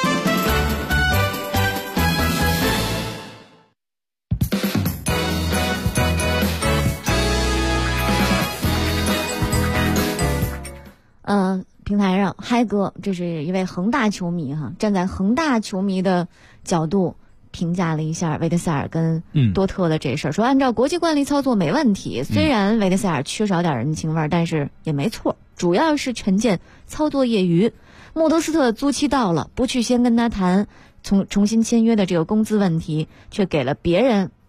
平台上嗨哥，这是一位恒大球迷站在恒大球迷的角度评价了一下维特塞尔跟多特的这事儿，说按照国际惯例操作没问题，虽然维特塞尔缺少点人情味，但是也没错，主要是权健操作业余。莫德斯特租期到了，不去先跟他谈重新签约的这个工资问题，却给了别人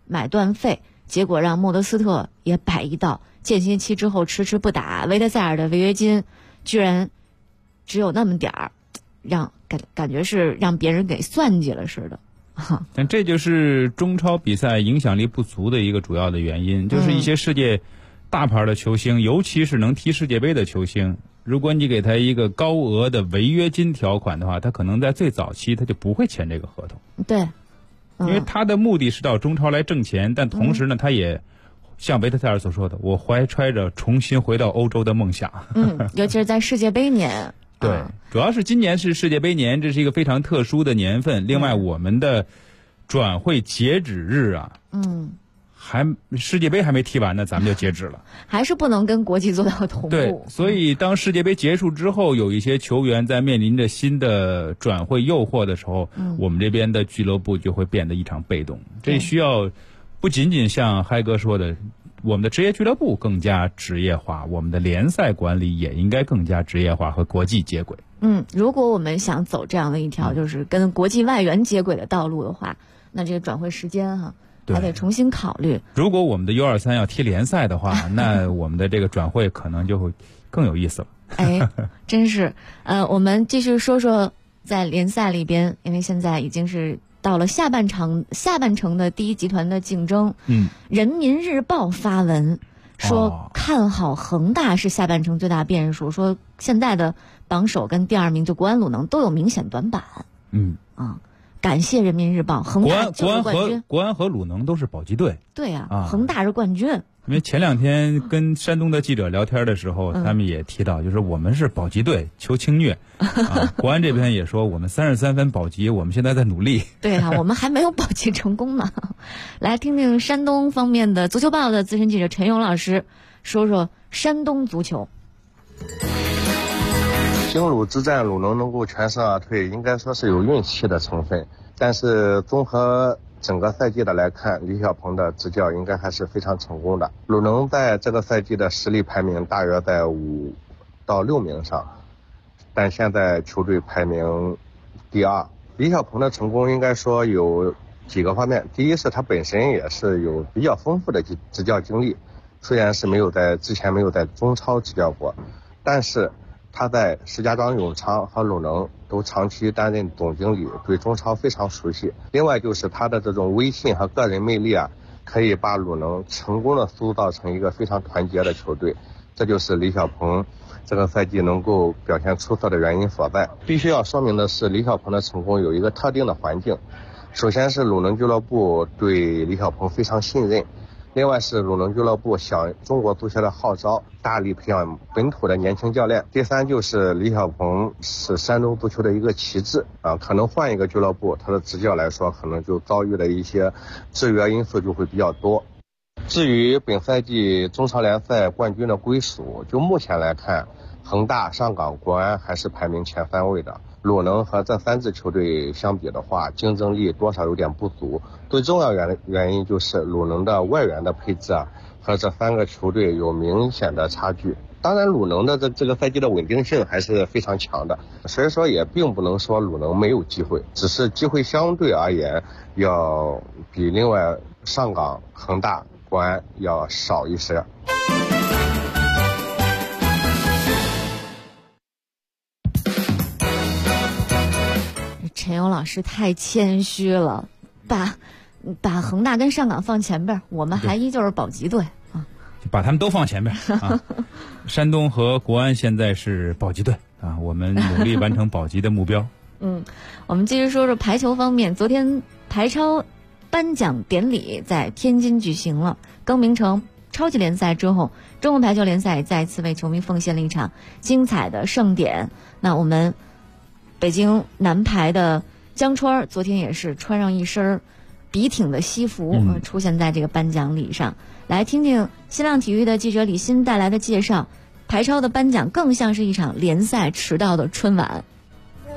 买断费，结果让莫德斯特也摆一道，间歇期之后迟迟不打，维特塞尔的违约金居然只有那么点儿，感觉是让别人给算计了似的。 但这就是中超比赛影响力不足的一个主要的原因，就是一些世界大牌的球星，尤其是能踢世界杯的球星，如果你给他一个高额的违约金条款的话，他可能在最早期他就不会签这个合同。 对， 因为他的目的是到中超来挣钱，但同时呢，他也像维特塞尔所说的，我怀揣着重新回到欧洲的梦想。 尤其是在世界杯年。 对，主要是今年是世界杯年，这是一个非常特殊的年份。另外，我们的转会截止日啊，世界杯还没踢完呢，咱们就截止了， 还是不能跟国际做到同步。 对，所以当世界杯结束之后，有一些球员在面临着新的转会诱惑的时候，我们这边的俱乐部就会变得异常被动。这需要不仅仅像嗨哥说的，我们的职业俱乐部更加职业化，我们的联赛管理也应该更加职业化和国际接轨。 如果我们想走这样的一条就是跟国际外援接轨的道路的话，那这个转会时间还得重新考虑。 如果我们的U23要踢联赛的话，那我们的这个转会可能就会更有意思了。 真是。我们继续说说在联赛里边，因为现在已经是到了下半程的第一集团的竞争。人民日报发文说看好恒大是下半程最大变数，说现在的榜首跟第2名就国安鲁能都有明显短板。感谢人民日报，恒大就是冠军。 国安和鲁能都是保级队。 对恒大是冠军。 因为前2天跟山东的记者聊天的时候，他们也提到，就是我们是保级队，求轻虐。国安这边也说，我们33分保级，我们现在在努力。 对我们还没有保级成功呢。来听听山东方面的足球报的资深记者陈勇老师说说山东足球。 京鲁之战，鲁能能够全身而退，应该说是有运气的成分。但是综合整个赛季的来看，李小鹏的执教应该还是非常成功的。鲁能在这个赛季的实力排名大约在5到6名上，但现在球队排名第2。李小鹏的成功应该说有几个方面，第一是他本身也是有比较丰富的执教经历，虽然是之前没有在中超执教过，但是他在石家庄永昌和鲁能都长期担任总经理，对中超非常熟悉。另外就是他的这种威信和个人魅力可以把鲁能成功的塑造成一个非常团结的球队，这就是李小鹏这个赛季能够表现出色的原因所在。必须要说明的是，李小鹏的成功有一个特定的环境，首先是鲁能俱乐部对李小鹏非常信任，另外是鲁能俱乐部响中国足协的号召，大力培养本土的年轻教练。第三就是李小鹏是山东足球的一个旗帜可能换一个俱乐部，他的执教来说可能就遭遇了一些制约因素就会比较多。至于本赛季中超联赛冠军的归属，就目前来看，恒大、上港、国安还是排名前3位的。鲁能和这3支球队相比的话，竞争力多少有点不足。最重要原因就是鲁能的外援的配置和这3个球队有明显的差距。当然鲁能的这个赛季的稳定性还是非常强的，所以说也并不能说鲁能没有机会，只是机会相对而言要比另外上港、恒大、国安要少一些。 陈勇老师太谦虚了，把恒大跟上港放前边，我们还依旧是保级队把他们都放前边山东和国安现在是保级队我们努力完成保级的目标。 我们继续说说排球方面，昨天排超颁奖典礼在天津举行了，更名成超级联赛之后，中国排球联赛再次为球迷奉献了一场精彩的盛典。那我们北京男排的江川昨天也是穿上一身笔挺的西服出现在这个颁奖礼上。来听听新浪体育的记者李欣带来的介绍，排超的颁奖更像是一场联赛迟到的春晚。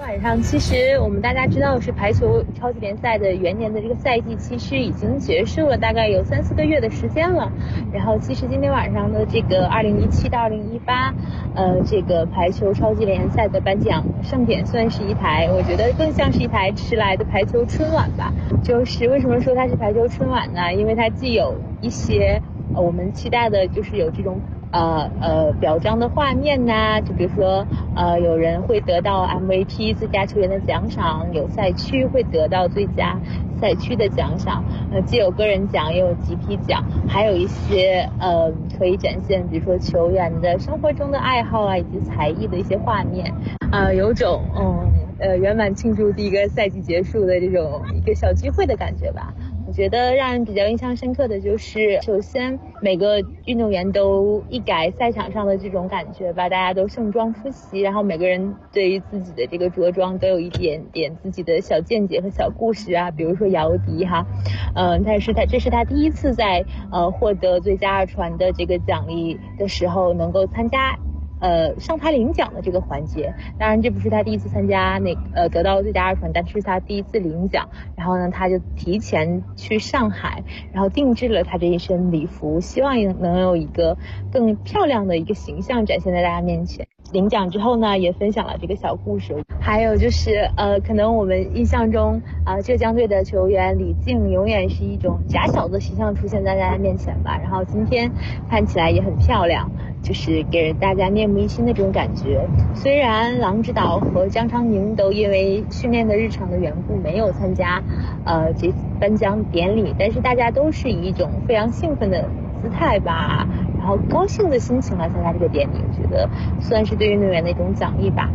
晚上，其实我们大家知道是排球超级联赛的元年的这个赛季其实已经结束了，大概有3-4个月的时间了。然后其实今天晚上的这个2017到2018这个排球超级联赛的颁奖盛典，算是一台，我觉得更像是一台迟来的排球春晚吧。就是为什么说它是排球春晚呢？因为它既有一些我们期待的，就是有这种表彰的画面呐，就比如说有人会得到 MVP 最佳球员的奖赏，有赛区会得到最佳赛区的奖赏，既有个人奖也有集体奖，还有一些可以展现比如说球员的生活中的爱好啊以及才艺的一些画面，有种圆满庆祝第一个赛季结束的这种一个小聚会的感觉吧。我觉得让人比较印象深刻的就是，首先每个运动员都一改赛场上的这种感觉吧，大家都盛装出席，然后每个人对于自己的这个着装都有一点点自己的小见解和小故事啊，比如说姚笛哈，这是他第一次在获得最佳二传的这个奖励的时候能够参加上台领奖的这个环节。当然这不是他第一次参加得到最佳二传，但是他第一次领奖。然后呢，他就提前去上海，然后定制了他这一身礼服，希望能有一个更漂亮的一个形象展现在大家面前。领奖之后呢，也分享了这个小故事。还有就是可能我们印象中浙江队的球员李静永远是一种假小子形象出现在大家面前吧，然后今天看起来也很漂亮，就是给人大家面目一新的这种感觉。虽然郎指导和江昌宁都因为训练的日程的缘故没有参加这次颁奖典礼，但是大家都是以一种非常兴奋的姿态吧，然后高兴的心情来参加这个典礼，我觉得算是对运动员的一种奖励吧。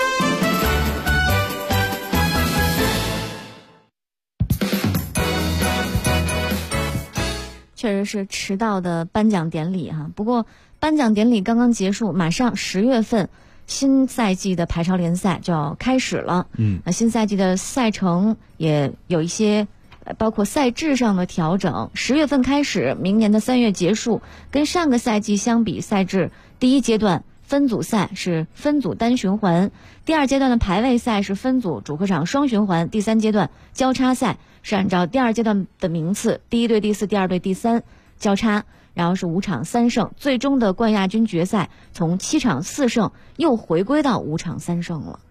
确实是迟到的颁奖典礼哈，不过颁奖典礼刚刚结束，马上10月份新赛季的排超联赛就要开始了。那新赛季的赛程也有一些包括赛制上的调整。10月份开始，明年的3月结束。跟上个赛季相比，赛制第一阶段分组赛是分组单循环，第二阶段的排位赛是分组主客场双循环，第三阶段交叉赛是按照第二阶段的名次，第一队第四，第二队第三交叉，然后是5场3胜，最终的冠亚军决赛从7场4胜又回归到5场3胜了。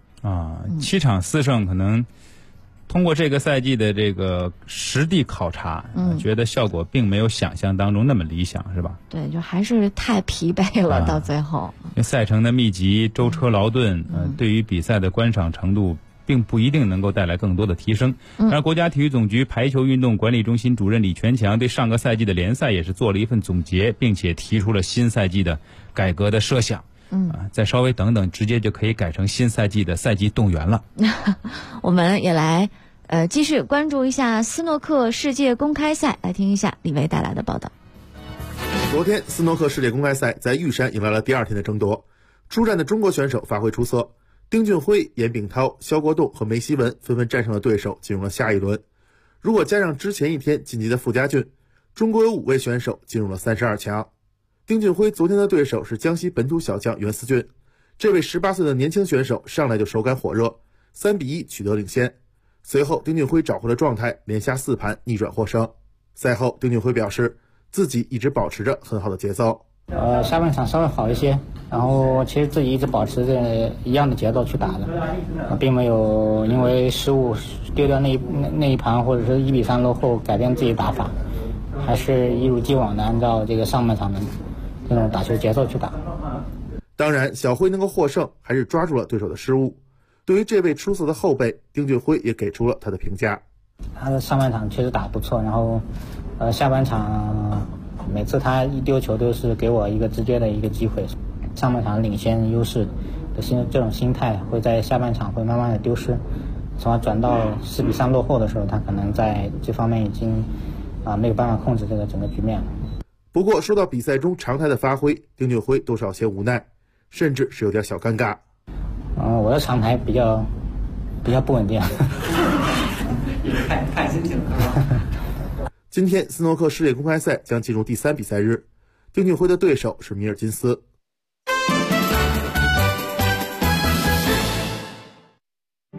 7场4胜可能通过这个赛季的这个实地考察，觉得效果并没有想象当中那么理想，是吧？ 对，就还是太疲惫了，到最后。 因为赛程的密集，舟车劳顿，对于比赛的观赏程度并不一定能够带来更多的提升。而国家体育总局排球运动管理中心主任李全强对上个赛季的联赛也是做了一份总结，并且提出了新赛季的改革的设想。再稍微等等，直接就可以改成新赛季的赛季动员了。 我们也来继续关注一下斯诺克世界公开赛，来听一下李维带来的报道。 昨天斯诺克世界公开赛在玉山迎来了第2天的争夺，出战的中国选手发挥出色，丁俊晖、严炳涛、肖国栋和梅希文纷纷战胜了对手，进入了下一轮。如果加上之前一天晋级的傅家俊，中国有5位选手进入了32强。丁俊晖昨天的对手是江西本土小将袁思俊，这位18岁的年轻选手上来就手感火热，3-1取得领先。随后丁俊晖找回了状态，连下4盘逆转获胜。赛后丁俊晖表示自己一直保持着很好的节奏， 下半场稍微好一些，然后其实自己一直保持着一样的节奏去打的，并没有因为失误丢掉那一盘或者是1-3落后改变自己打法，还是一如既往的按照这个上半场的这种打球节奏去打。 当然小辉能够获胜还是抓住了对手的失误，对于这位出色的后辈，丁俊晖也给出了他的评价。 他的上半场确实打不错，然后下半场每次他一丢球都是给我一个直接的一个机会，上半场领先优势的这种心态会在下半场会慢慢的丢失，从而转到4-3落后的时候，他可能在这方面已经没有办法控制这个整个局面了。 不过说到比赛中常态的发挥，丁俊晖多少有些无奈，甚至是有点小尴尬。 我的常态比较不稳定。 看心情了。今天斯诺克世界公开赛将进入第3比赛日，丁俊晖的对手是米尔金斯。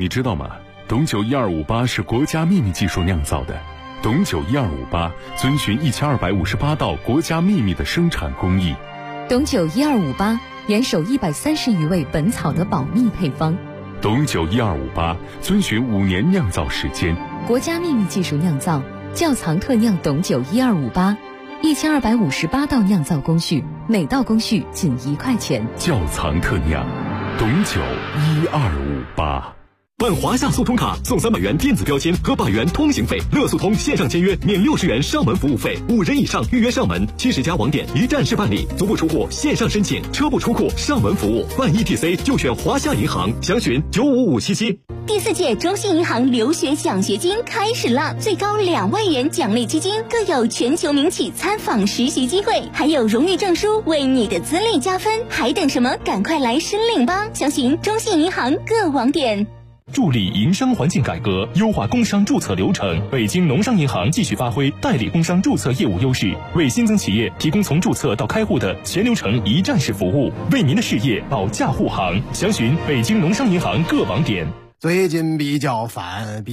你知道吗？董酒1258是国家秘密技术酿造的。董酒1258遵循1258道国家秘密的生产工艺。 董酒1258严守130余位本草的保密配方。 董酒1258遵循5年酿造时间。 国家秘密技术酿造，窖藏特酿董酒1258，1258道酿造工序，每道工序仅1块钱。 窖藏特酿，董酒1258。 办华夏速通卡送300元电子标签和100元通行费，乐速通线上签约免60元上门服务费，5人以上预约上门，70家网点一站式办理，足不出户线上申请，车不出库上门服务，办 ETC 就选华夏银行，详询95577。 第4届中信银行留学奖学金开始了，最高2万元奖励基金，更有全球民企参访实习机会，还有荣誉证书为你的资历加分，还等什么？赶快来申领吧！详询中信银行各网点。 助力营商环境改革，优化工商注册流程。北京农商银行继续发挥代理工商注册业务优势，为新增企业提供从注册到开户的全流程一站式服务，为您的事业保驾护航。详询北京农商银行各网点。 最近比较烦，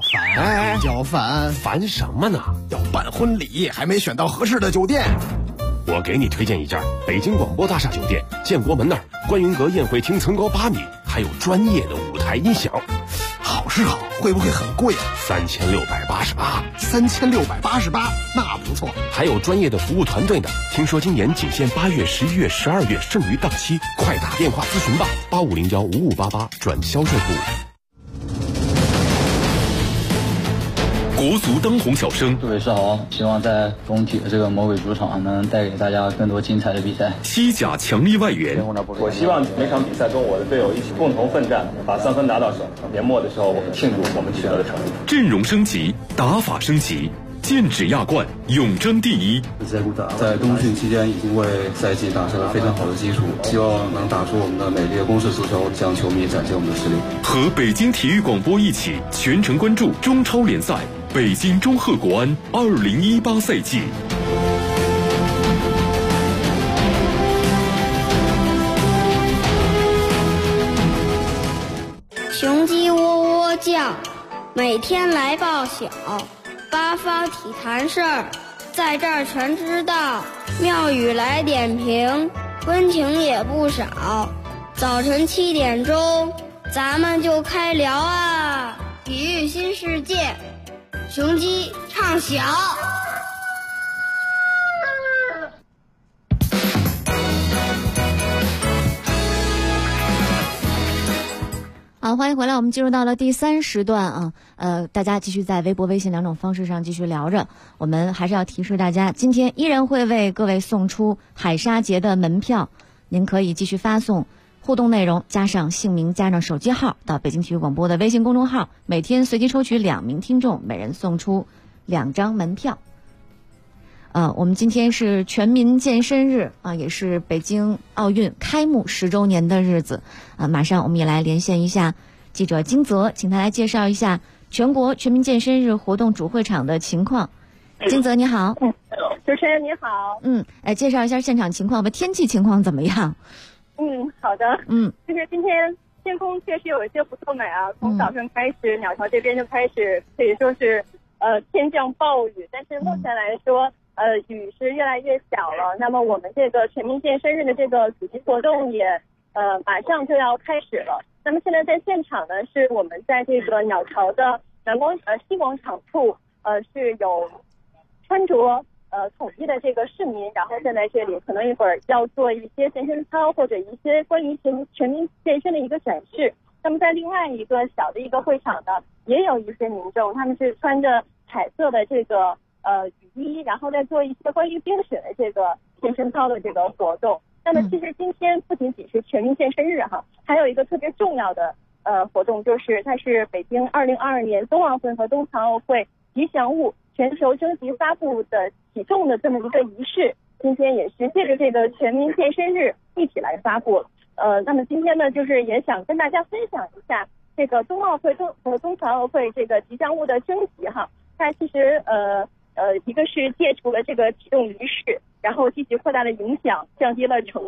烦什么呢？要办婚礼，还没选到合适的酒店。 我给你推荐一家北京广播大厦酒店，建国门那儿观云阁宴会厅层高8米，还有专业的舞台音响。 好是好，会不会很贵啊？3688，那不错。 还有专业的服务团队呢。听说今年仅限8月、11月、12月，剩余档期，快打电话咨询吧，85015588转销售部。 国足当红小生， 各位是好，希望在工体的这个魔鬼主场能带给大家更多精彩的比赛。 西甲强力外援， 我希望每场比赛跟我的队友一起共同奋战，把3分拿到手。年末的时候，我们庆祝我们取得的成绩。 阵容升级，打法升级，剑指亚冠，永争第一。 在冬训期间已经为赛季打下了非常好的基础，希望能打出我们的美丽的攻势足球，向球迷展现我们的实力。 和北京体育广播一起全程关注中超联赛。北京中赫国安2018赛季。 雄鸡喔喔叫，每天来报晓，八方体坛事儿，在这儿全知道。庙宇来点评，温情也不少。早晨7点钟，咱们就开聊啊！体育新世界。雄鸡唱晓。 好，欢迎回来，我们进入到了第3时段啊。大家继续在微博、微信2种方式上继续聊着。我们还是要提示大家，今天依然会为各位送出海沙节的门票，您可以继续发送互动内容加上姓名加上手机号到北京体育广播的微信公众号，每天随机抽取2名听众，每人送出2张门票。我们今天是全民健身日啊，也是北京奥运开幕10周年的日子啊。马上我们也来连线一下记者金泽，请他来介绍一下全国全民健身日活动主会场的情况。金泽你好。 主持人你好。 介绍一下现场情况吧，天气情况怎么样？ 好的。就是今天天空确实有一些不错美啊，从早上开始，鸟巢这边就开始可以说是天降暴雨，但是目前来说雨是越来越小了。那么我们这个全民健身日的这个主题活动也马上就要开始了。那么现在在现场呢，是我们在这个鸟巢的西广场处是有穿着统一的这个市民，然后站在这里，可能一会儿要做一些健身操或者一些关于全民健身的一个展示。那么在另外一个小的一个会场呢，也有一些民众，他们是穿着彩色的这个雨衣，然后再做一些关于冰雪的这个健身操的这个活动。那么其实今天不仅仅是全民健身日哈，还有一个特别重要的活动，就是它是北京2022年冬奥会和冬残奥会吉祥物全球征集发布的启动的这么一个仪式，今天也是借着这个全民健身日一起来发布。那么今天呢，就是也想跟大家分享一下这个冬奥会和冬残奥会这个吉祥物的征集哈。它其实一个是借助了这个启动仪式，然后积极扩大了影响，降低了成本。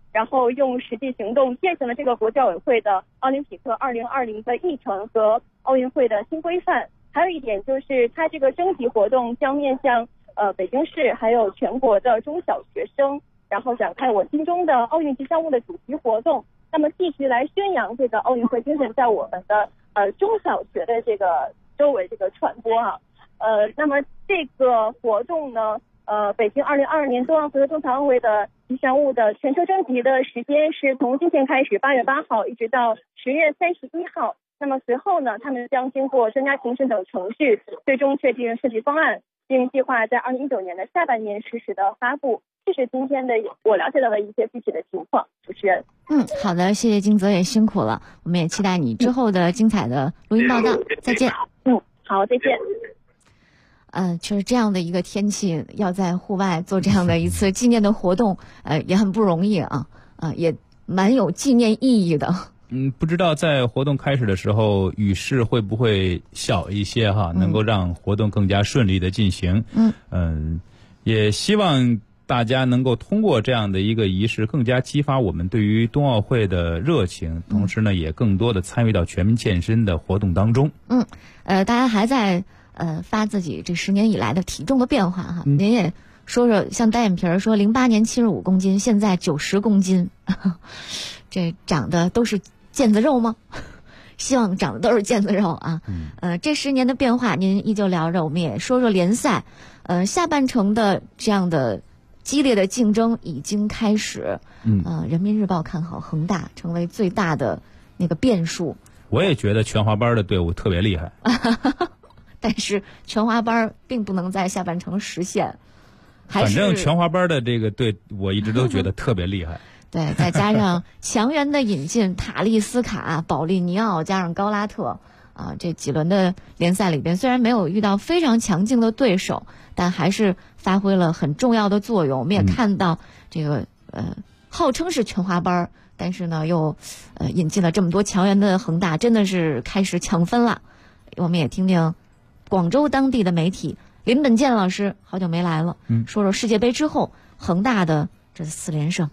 然后用实际行动践行了这个国际奥委会的奥林匹克2020的议程和奥运会的新规范。还有一点就是它这个征集活动将面向北京市还有全国的中小学生，然后展开我心中的奥运吉祥物的主题活动，那么继续来宣扬这个奥运会精神在我们的中小学的这个周围这个传播啊。那么这个活动呢，北京2022年冬奥会和冬残奥会的吉祥物的全球征集的时间是从今天开始8月8号一直到10月31号。那么随后呢，他们将经过专家评审等程序，最终确定设计方案，并计划在2019年的下半年实时的发布。这是今天的我了解到的一些具体的情况。主持人， 好的，谢谢金泽，也辛苦了，我们也期待你之后的精彩的录音报道。再见。 好，再见。 就是这样的一个天气，要在户外做这样的一次纪念的活动，也很不容易啊，也蛮有纪念意义的。 不知道在活动开始的时候雨势会不会小一些哈，能够让活动更加顺利的进行。也希望大家能够通过这样的一个仪式，更加激发我们对于冬奥会的热情，同时呢，也更多的参与到全民健身的活动当中。 大家还在发自己这10年以来的体重的变化哈，您也说说，像单眼皮说08年75公斤，现在90公斤，这长的都是腱子肉吗？希望长的都是腱子肉啊。这10年的变化您依旧聊着，我们也说说联赛。下半程的这样的激烈的竞争已经开始。人民日报看好恒大成为最大的那个变数。 我也觉得全华班的队伍特别厉害。 但是全华班并不能在下半程实现。 反正全华班的这个队我一直都觉得特别厉害。 对，再加上强援的引进，塔利斯卡、保利尼奥加上高拉特这几轮的联赛里边，虽然没有遇到非常强劲的对手，但还是发挥了很重要的作用。我们也看到这个号称是全华班，但是呢又引进了这么多强援的恒大，真的是开始抢分了。我们也听听广州当地的媒体林本健老师，好久没来了，说说世界杯之后恒大的这4连胜。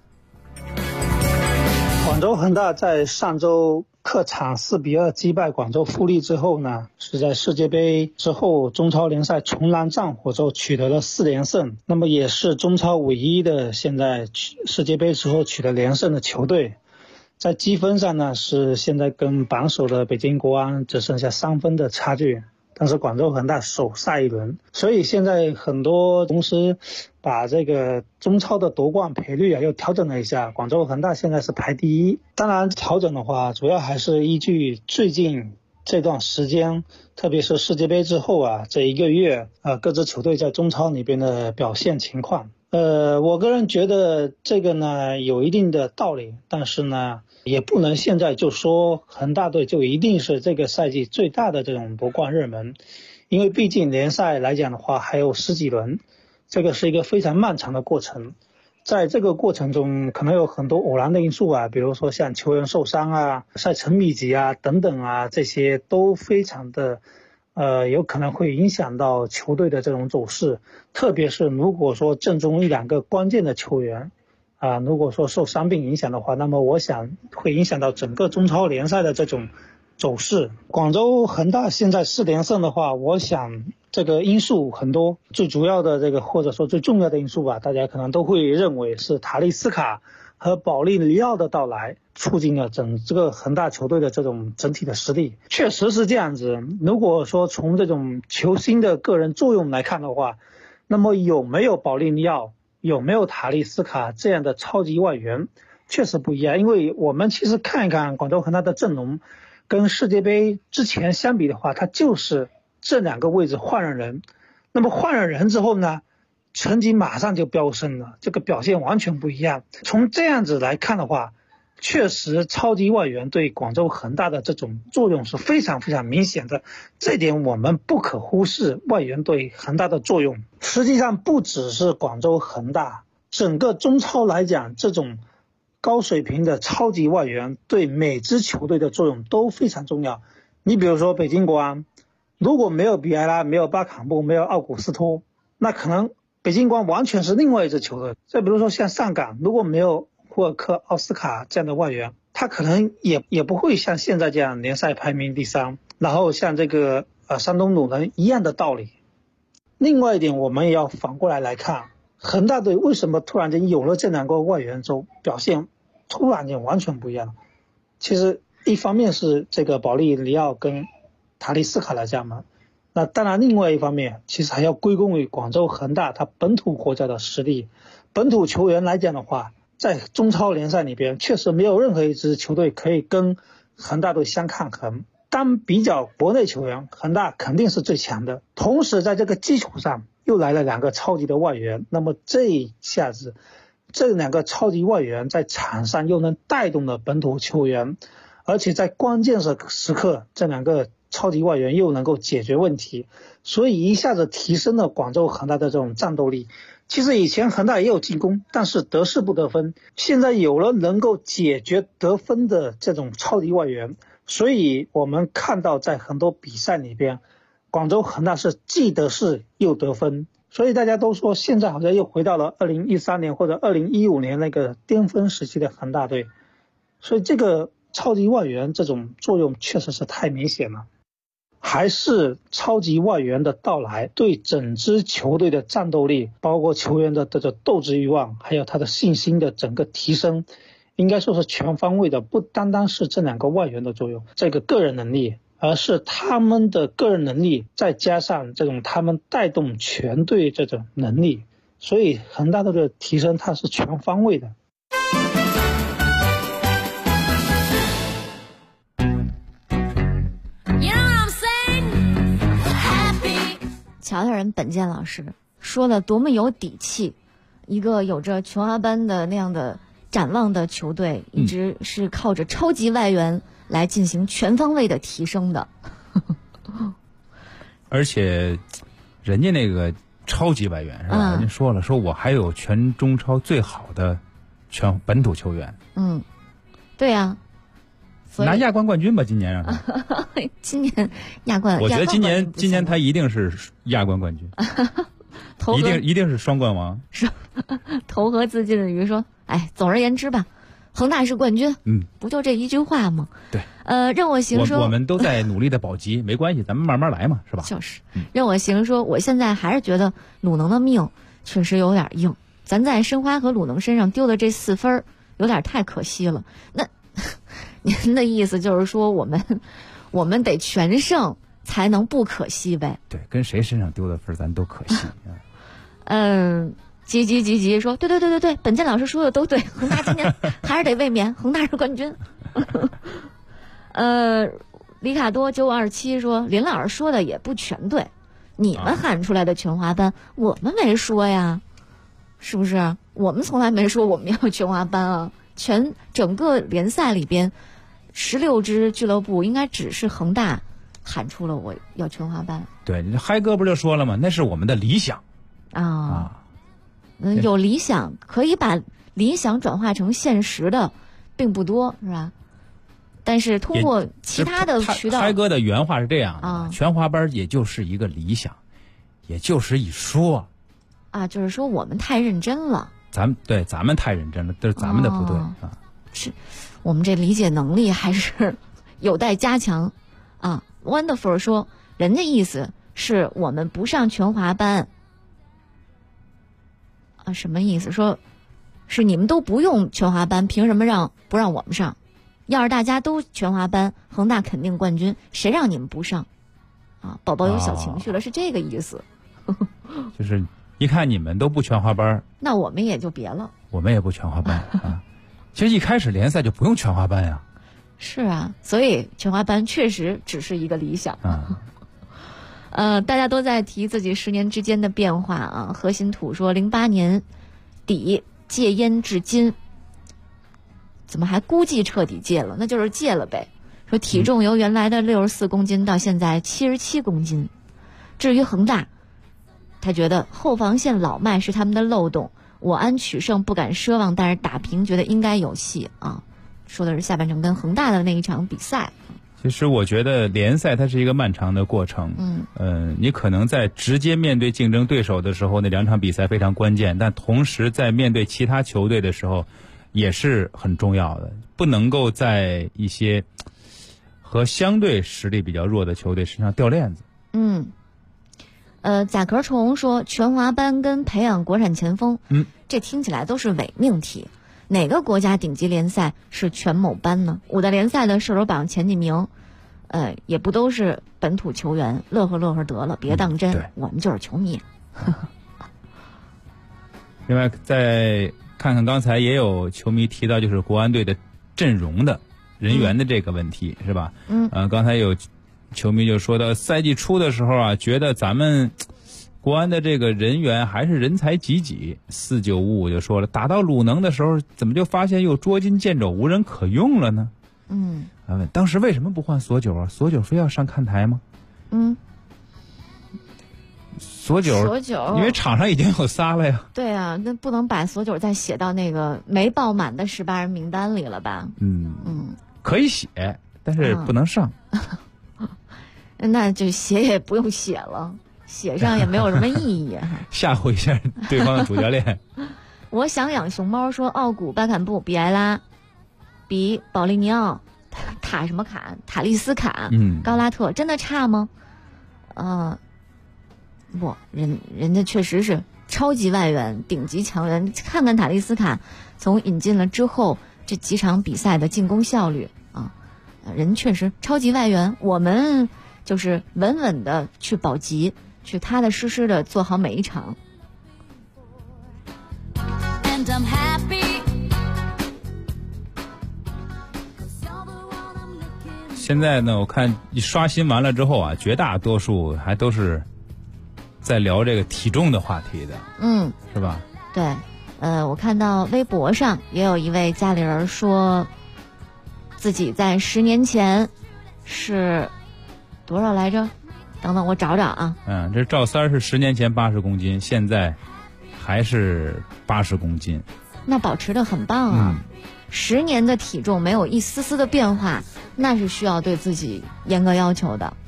广州恒大在上周客场4-2击败广州富力之后呢，是在世界杯之后中超联赛重燃战火之后取得了4连胜，那么也是中超唯一的现在世界杯之后取得连胜的球队。在积分上呢，是现在跟榜首的北京国安只剩下3分的差距，但是广州恒大首下一轮，所以现在很多公司把这个中超的夺冠赔率又调整了一下，广州恒大现在是排第1。当然调整的话主要还是依据最近这段时间，特别是世界杯之后这1个月各支球队在中超里边的表现情况。我个人觉得这个呢有一定的道理，但是呢也不能现在就说恒大队就一定是这个赛季最大的这种夺冠热门，因为毕竟联赛来讲的话还有10几轮，这个是一个非常漫长的过程。在这个过程中可能有很多偶然的因素比如说像球员受伤赛程密集等等这些都非常的有可能会影响到球队的这种走势，特别是如果说阵中1-2个关键的球员如果说受伤病影响的话，那么我想会影响到整个中超联赛的这种走势。广州恒大现在4连胜的话，我想这个因素很多，最主要的这个或者说最重要的因素大家可能都会认为是塔利斯卡和保利尼奥的到来促进了整个恒大球队的这种整体的实力。确实是这样子，如果说从这种球星的个人作用来看的话，那么有没有保利尼奥有没有塔利斯卡这样的超级外援确实不一样。因为我们其实看一看广州恒大的阵容跟世界杯之前相比的话，它就是这2个位置换了人，那么换了人之后呢，成绩马上就飙升了，这个表现完全不一样。从这样子来看的话，确实超级外援对广州恒大的这种作用是非常非常明显的，这点我们不可忽视外援对恒大的作用。实际上不只是广州恒大，整个中超来讲，这种高水平的超级外援对每支球队的作用都非常重要。你比如说北京国安，如果没有比埃拉，没有巴坎布，没有奥古斯托，那可能北京国安完全是另外一支球队。再比如说像上港，如果没有普尔克、奥斯卡这样的外援，他可能也不会像现在这样联赛排名第3，然后像这个山东鲁能一样的道理。另外一点，我们也要反过来看，恒大队为什么突然间有了这2个外援之后表现突然间完全不一样？其实一方面是这个保利尼奥跟塔利斯卡来加盟，那当然另外一方面其实还要归功于广州恒大它本土国家的实力。本土球员来讲的话，在中超联赛里边确实没有任何一支球队可以跟恒大队相抗衡。单比较国内球员，恒大肯定是最强的，同时在这个基础上又来了2个超级的外援，那么这一下子这2个超级外援在场上又能带动了本土球员，而且在关键时刻这2个超级外援又能够解决问题，所以一下子提升了广州恒大的这种战斗力。其实以前恒大也有进攻，但是得势不得分，现在有了能够解决得分的这种超级外援，所以我们看到在很多比赛里边，广州恒大是既得势又得分，所以大家都说现在好像又回到了2013年或者2015年那个巅峰时期的恒大队，所以这个超级外援这种作用确实是太明显了。还是超级外援的到来对整支球队的战斗力，包括球员的这个斗志欲望，还有他的信心的整个提升，应该说是全方位的，不单单是这2个外援的作用，这个个人能力，而是他们的个人能力再加上这种他们带动全队这种能力，所以恒大队的提升它是全方位的。 瞧瞧人本健老师说的多么有底气，一个有着琼华班的那样的展望的球队，一直是靠着超级外援来进行全方位的提升的。 而且人家那个超级外援是吧？人家说了，说我还有全中超最好的全本土球员。 对呀。 拿亚冠冠军吧，今年让他。 今年亚冠， 我觉得今年他一定是亚冠冠军，一定是双冠王。 投河自尽的鱼说：“哎，总而言之吧，恒大是冠军。”不就这一句话吗？ 对。 任我行说， 我们都在努力的保级，没关系，咱们慢慢来嘛，是吧？ 就是。任我行说，我现在还是觉得鲁能的命确实有点硬，咱在申花和鲁能身上丢的这4分有点太可惜了。那。您的意思就是说，我们得全胜才能不可惜呗？ 对，跟谁身上丢的分咱都可惜。 急说，对，本健老师说的都对，恒大今年还是得卫冕，恒大是冠军。里卡多9527说，林老师说的也不全对，你们喊出来的全华班，我们没说呀，是不是？我们从来没说我们要全华班啊。整个联赛里边，16支俱乐部应该只是恒大喊出了我要全华班。 对，嗨哥不就说了吗？那是我们的理想有理想可以把理想转化成现实的并不多，是吧？但是通过其他的渠道， 嗨哥的原话是这样全华班也就是一个理想，也就是一说就是说我们太认真了。 咱们太认真了，这是咱们的不对是我们这理解能力还是有待加强Wonderful 说，人家意思是我们不上全华班什么意思？说是你们都不用全华班，凭什么不让我们上？要是大家都全华班，恒大肯定冠军，谁让你们不上宝宝有小情绪了，是这个意思。 就是一看你们都不全华班， 那我们也就别了。 我们也不全华班其实一开始联赛就不用全华班呀。 是啊，所以全华班确实只是一个理想大家都在提自己10年之间的变化核心土说08年底戒烟至今，怎么还估计彻底戒了？那就是戒了呗。说体重由原来的64公斤到现在77公斤。至于恒大，他觉得后防线老迈是他们的漏洞，我安取胜不敢奢望，但是打平觉得应该有戏说的是下半程跟恒大的那一场比赛。 其实我觉得联赛它是一个漫长的过程你可能在直接面对竞争对手的时候，那2场比赛非常关键，但同时在面对其他球队的时候， 也是很重要的，不能够在一些和相对实力比较弱的球队身上掉链子。 甲壳虫说全华班跟培养国产前锋，这听起来都是伪命题。哪个国家顶级联赛是全某班呢？5大联赛的射手榜前几名，也不都是本土球员，乐呵乐呵得了，别当真，我们就是球迷。 另外，再看看刚才也有球迷提到，就是国安队的阵容的人员的这个问题，是吧？刚才有球迷就说到，赛季初的时候啊，觉得咱们国安的这个人员还是人才济济。4955就说了，打到鲁能的时候，怎么就发现又捉襟见肘，无人可用了呢？问当时为什么不换索九啊？索九非要上看台吗？索九，因为场上已经有仨了呀。 对啊，那不能把索九再写到那个没报满的18人名单里了吧？ 可以写，但是不能上。 那就写也不用写了，写上也没有什么意义。 吓唬一下对方的主教练。 我想养熊猫说，奥古、巴坎布、比埃拉、比保利尼奥、塔利斯卡、高拉特真的差吗？不，人家确实是超级外援、顶级强援。看看塔利斯卡从引进了之后这几场比赛的进攻效率啊，人确实超级外援。我们就是稳稳的去保级，去踏踏实实的做好每一场。 现在呢，我看一刷新完了之后啊，绝大多数还都是在聊这个体重的话题的，是吧？ 对，我看到微博上也有一位家里人说，自己在10年前是多少来着？等等，我找找啊。 这赵三是10年前80公斤，现在还是80公斤， 那保持得很棒啊。10年的体重没有一丝丝的变化，那是需要对自己严格要求的。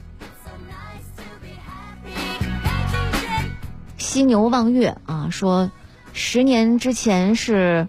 犀牛望月啊，说10年之前是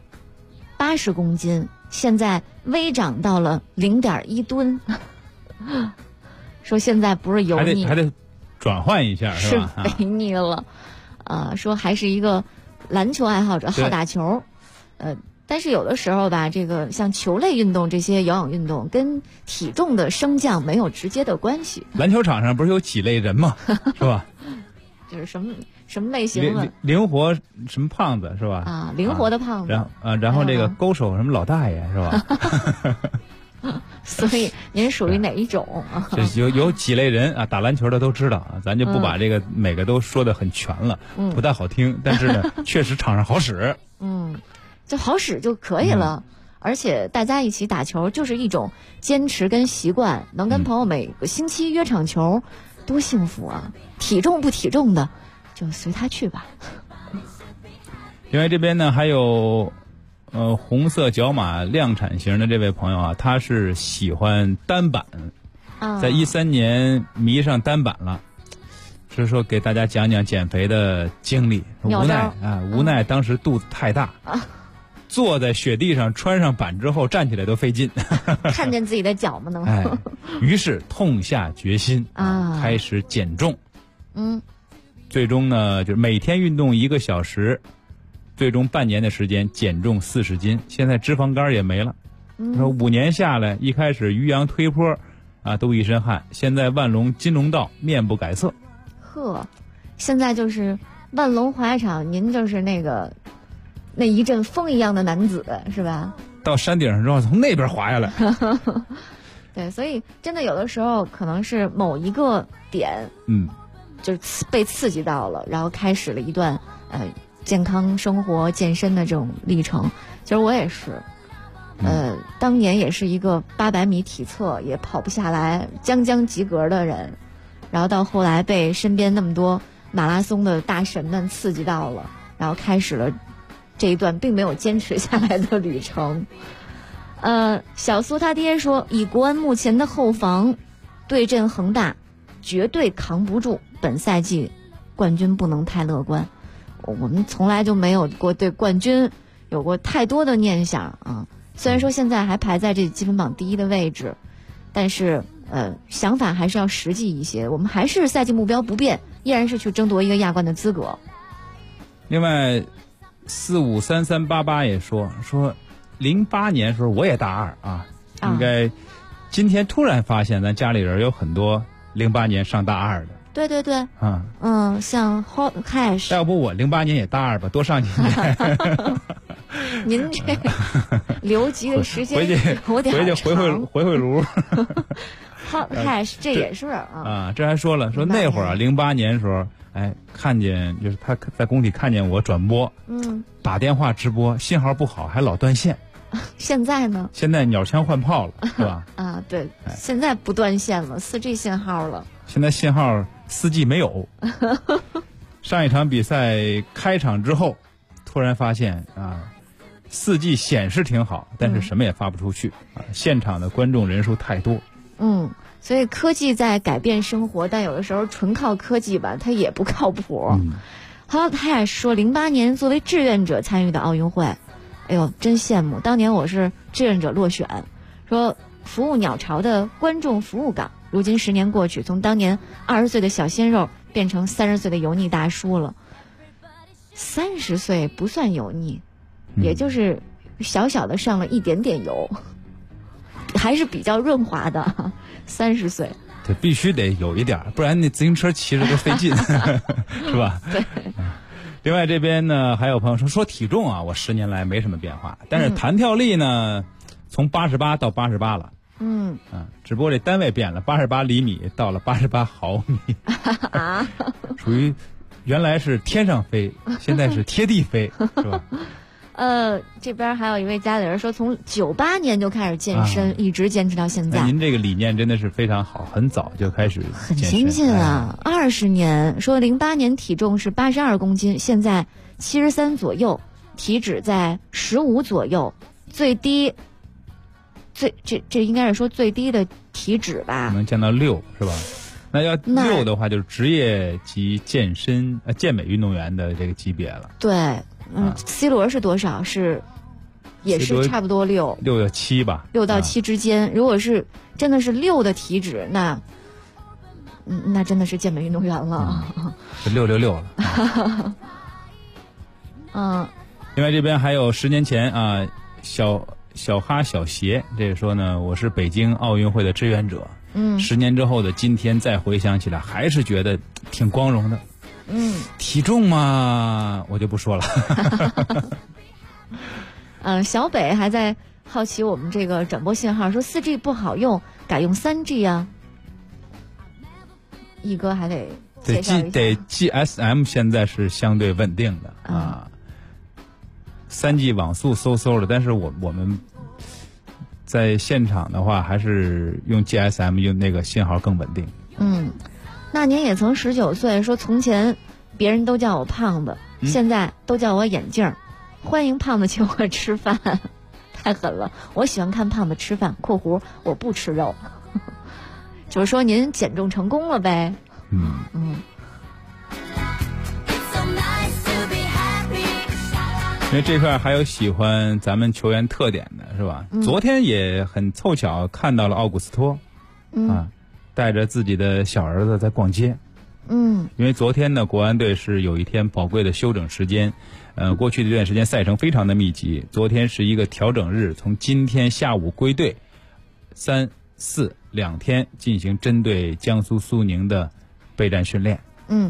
80公斤，现在微涨到了0.1吨。说现在不是油腻， 还得转换一下，是吧？ 是肥腻了。说还是一个篮球爱好者，好打球。但是有的时候吧，这个像球类运动这些有氧运动跟体重的升降没有直接的关系。 篮球场上不是有几类人吗？是吧？ 就是什么类型的？ 灵活什么胖子是吧？ 灵活的胖子。 然后这个勾手什么老大爷是吧？ 所以您属于哪一种？ 有几类人啊，打篮球的都知道啊，咱就不把这个每个都说得很全了，不太好听，但是呢，确实场上好使。 就好使就可以了。而且大家一起打球就是一种坚持跟习惯，能跟朋友每个星期约场球，多幸福啊！体重不体重的，就随他去吧。 另外这边呢还有红色角马量产型的这位朋友啊，他是喜欢单板，在13年迷上单板了，所以说给大家讲讲减肥的经历。无奈当时肚子太大，坐在雪地上穿上板之后站起来都费劲。 看见自己的脚吗？能。 于是痛下决心开始减重。最终呢就是每天运动1个小时，最终半年的时间减重40斤，现在脂肪肝也没了。说5年下来，一开始于洋推坡都一身汗，现在万隆金龙道面不改色。 现在就是万隆滑场，您就是那一阵风一样的男子是吧？ 到山顶上之后从那边滑下来。 对，所以真的有的时候可能是某一个点就是被刺激到了，然后开始了一段健康生活健身的这种历程。其实我也是当年也是一个800米体测也跑不下来，将及格的人，然后到后来被身边那么多马拉松的大神们刺激到了，然后开始了这一段并没有坚持下来的旅程。小苏他爹说，以国安目前的后防对阵恒大绝对扛不住，本赛季冠军不能太乐观。我们从来就没有过对冠军有过太多的念想啊。虽然说现在还排在这积分榜第1的位置，但是想法还是要实际一些。我们还是赛季目标不变，依然是去争夺一个亚冠的资格。 另外，453388也说08年时候我也大2啊，应该今天突然发现咱家里人有很多08年上大2的。 对对对，像 Hot Cash， 要不我08年也大2吧，多上几年。 您这留级的时间回去回炉。 Hot Cash 这也是这还说了那会儿啊，08年的时候，看见就是他在工体看见我转播，打电话直播，信号不好，还老断线。 现在呢？ 现在鸟枪换炮了，是吧？ 对，现在不断线了，4G 信号了。 现在信号4G 没有。上一场比赛开场之后，突然发现4G 显示挺好，但是什么也发不出去现场的观众人数太多。 所以科技在改变生活，但有的时候纯靠科技吧，它也不靠谱。Hot Hash 说，08年作为志愿者参与的奥运会，哎呦，真羡慕！当年我是志愿者落选，说服务鸟巢的观众服务岗。如今10年过去，从当年20岁的小鲜肉变成30岁的油腻大叔了。30岁不算油腻，也就是小小的上了一点点油，还是比较润滑的。30岁， 对，必须得有一点，不然你自行车骑着都费劲，是吧？ 对。 另外这边呢，还有朋友说体重啊，我10年来没什么变化，但是弹跳力呢，从88到88了。只不过这单位变了，88厘米到了88毫米，属于原来是天上飞，现在是贴地飞，是吧？ 这边还有一位家里人说，从98年就开始健身，一直坚持到现在。 您这个理念真的是非常好，很早就开始很先进啊！20年，说08年体重是82公斤，现在73左右，体脂在15左右，最低。这应该是说最低的体脂吧， 能降到6是吧？那要6的话，就是职业级健美运动员的这个级别了。 对，C 罗是多少？也是差不多6 到7吧，6 到7之间。如果是真的是6的体脂，那真的是健美运动员了。 666了。另外这边还有10年前啊，小哈小鞋，这个说呢，我是北京奥运会的志愿者。10年之后的今天再回想起来，还是觉得挺光荣的。体重嘛，我就不说了。 小北还在好奇我们这个转播信号，说4G 不好用，改用3G 啊。一哥还得介绍一下。 得 GSM 现在是相对稳定的3G 网速嗖的，但是我们在现场的话，还是用 GSM 用那个信号更稳定。 那年也曾19岁，说从前别人都叫我胖子，现在都叫我眼镜。欢迎胖子请我吃饭，太狠了！我喜欢看胖子吃饭（括弧我不吃肉），就是说您减重成功了呗。 因为这块还有喜欢咱们球员特点的是吧？昨天也很凑巧看到了奥古斯托，带着自己的小儿子在逛街。因为昨天呢，国安队是有一天宝贵的休整时间，过去的这段时间赛程非常的密集，昨天是一个调整日，从今天下午归队，3、4两天进行针对江苏苏宁的备战训练。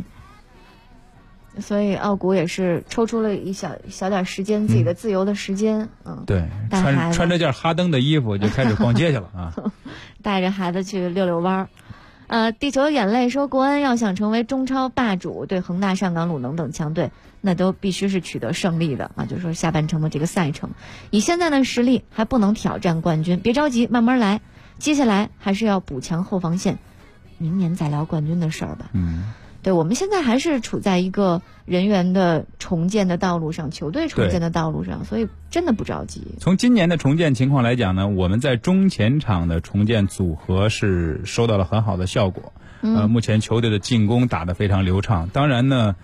所以奥古也是抽出了一小点时间，自己的自由的时间。 对，穿着件哈登的衣服就开始逛街去了啊， 带着孩子去溜溜弯儿。地球眼泪说，国安要想成为中超霸主，对恒大、上港、鲁能等强队，那都必须是取得胜利的啊！就是说下半程的这个赛程，以现在的实力还不能挑战冠军，别着急，慢慢来。接下来还是要补强后防线，明年再聊冠军的事儿吧。对，我们现在还是处在一个人员的重建的道路上，球队重建的道路上，所以真的不着急。 从今年的重建情况来讲呢，我们在中前场的重建组合是收到了很好的效果。目前球队的进攻打得非常流畅。当然呢，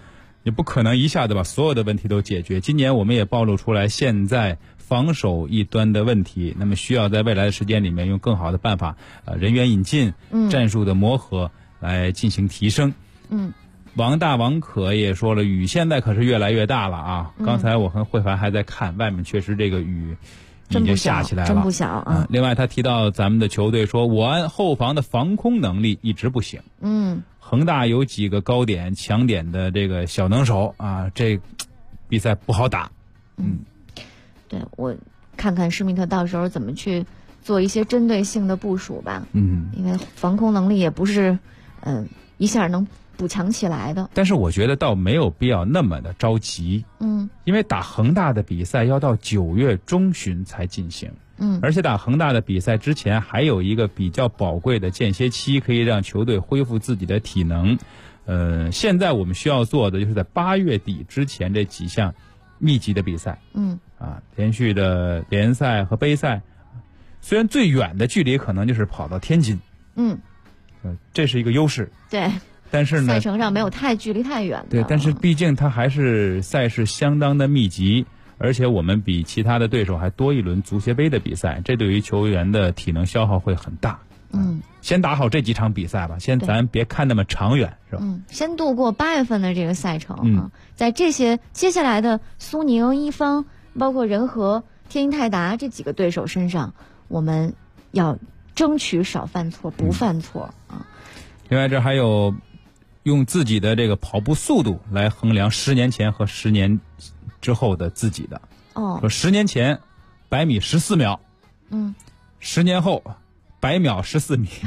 也不可能一下子把所有的问题都解决。今年我们也暴露出来现在防守一端的问题，那么需要在未来的时间里面用更好的办法，人员引进、战术的磨合来进行提升。王可也说了，雨现在可是越来越大了啊！刚才我和慧凡还在看，外面确实这个雨已经下起来了， 真不小啊！ 另外他提到咱们的球队说，我安后防的防空能力一直不行。恒大有几个高点强点的这个小能手啊，这比赛不好打。 对，我看看施密特到时候怎么去做一些针对性的部署吧。因为防空能力也不是一下能补强起来的。 但是我觉得倒没有必要那么的着急。因为打恒大的比赛要到9月中旬才进行。而且打恒大的比赛之前还有一个比较宝贵的间歇期，可以让球队恢复自己的体能。现在我们需要做的就是在8月底之前这几项密集的比赛。连续的联赛和杯赛，虽然最远的距离可能就是跑到天津。这是一个优势。 对。 但是呢， 赛程上没有距离太远的。 对，但是毕竟它还是赛事相当的密集。而且我们比其他的对手还多一轮足协杯的比赛，这对于球员的体能消耗会很大。先打好这几场比赛吧，咱别看那么长远，是吧？ 先度过8月份的这个赛程在这些接下来的苏宁、一方，包括仁和、天津泰达这几个对手身上，我们要争取少犯错，不犯错另外，这还有用自己的这个跑步速度来衡量10年前和10年之后的自己的。说10年前100米14秒，10年后100秒14米。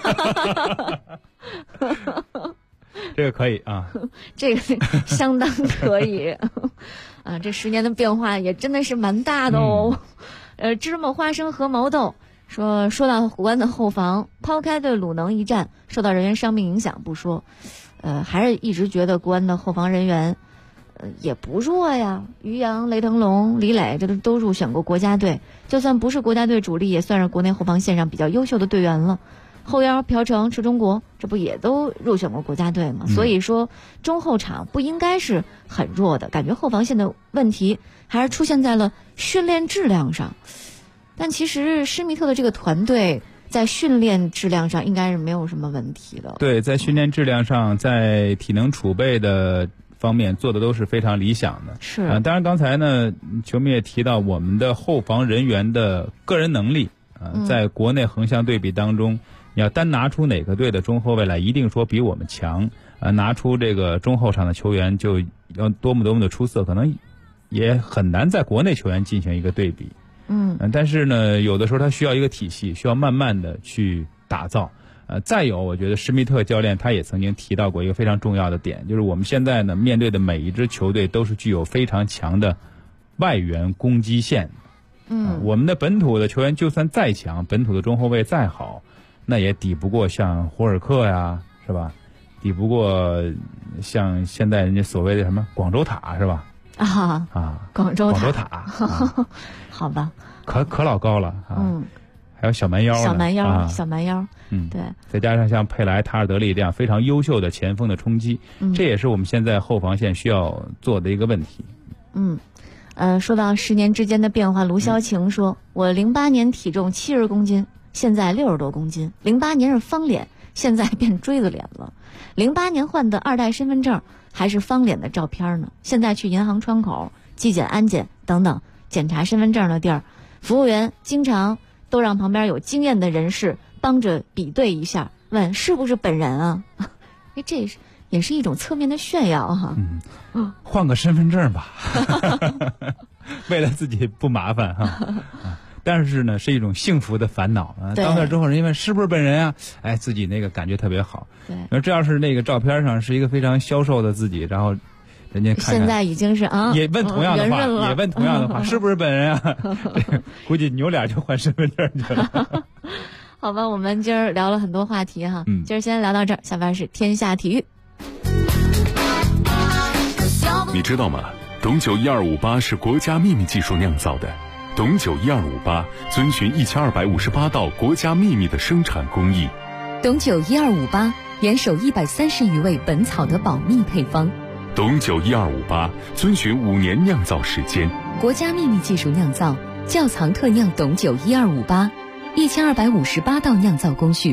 这个可以啊， 这个相当可以这10年的变化也真的是蛮大的哦。芝麻花生和毛豆说到国安的后防，抛开对鲁能一战受到人员伤病影响不说，还是一直觉得国安的后防人员也不弱呀。于洋、雷腾龙、李磊，这都入选过国家队，就算不是国家队主力，也算是国内后防线上比较优秀的队员了。后腰朴成、池中国，这不也都入选过国家队吗？所以说中后场不应该是很弱的，感觉后防线的问题还是出现在了训练质量上。但其实施密特的这个团队在训练质量上应该是没有什么问题的。 对，在训练质量上，在体能储备的方面做的都是非常理想的。 是当然刚才呢，球迷也提到我们的后防人员的个人能力在国内横向对比当中，你要单拿出哪个队的中后卫来，一定说比我们强。拿出这个中后场的球员就要多么的出色，可能也很难在国内球员进行一个对比。但是呢，有的时候他需要一个体系，需要慢慢的去打造。再有，我觉得施密特教练他也曾经提到过一个非常重要的点，就是我们现在呢面对的每一支球队都是具有非常强的外援攻击线。我们的本土的球员就算再强，本土的中后卫再好，那也抵不过像胡尔克呀，是吧？抵不过像现在人家所谓的什么广州塔，是吧？ 广州塔好吧， 可老高了还有小蛮腰， 对， 再加上像佩莱、塔尔德利这样非常优秀的前锋的冲击，这也是我们现在后防线需要做的一个问题。 说到10年之间的变化，卢潇晴说，我08年体重70公斤，现在60多公斤，08年是方脸，现在变锥子脸了，08年换的2代身份证还是方脸的照片呢，现在去银行窗口、纪检、安检等等检查身份证的地儿，服务员经常都让旁边有经验的人士帮着比对一下，问是不是本人啊？这也是一种侧面的炫耀哈。 换个身份证吧，为了自己不麻烦哈。但是呢，是一种幸福的烦恼啊！到那之后，人家问是不是本人啊？自己那个感觉特别好。 对， 而这要是那个照片上是一个非常消瘦的自己，然后人家看现在已经是也问同样的话，是不是本人啊？估计扭脸就换身份证去了。 好吧，我们今儿聊了很多话题哈，今儿先聊到这儿，下边是天下体育。 你知道吗？董酒1258是国家秘密技术酿造的。董酒1258遵循1258道国家秘密的生产工艺。 董酒1258严守130余味本草的保密配方， 董酒12585，遵循5年酿造时间。 国家秘密技术酿造，窖藏特酿董酒1258，1258道酿造工序。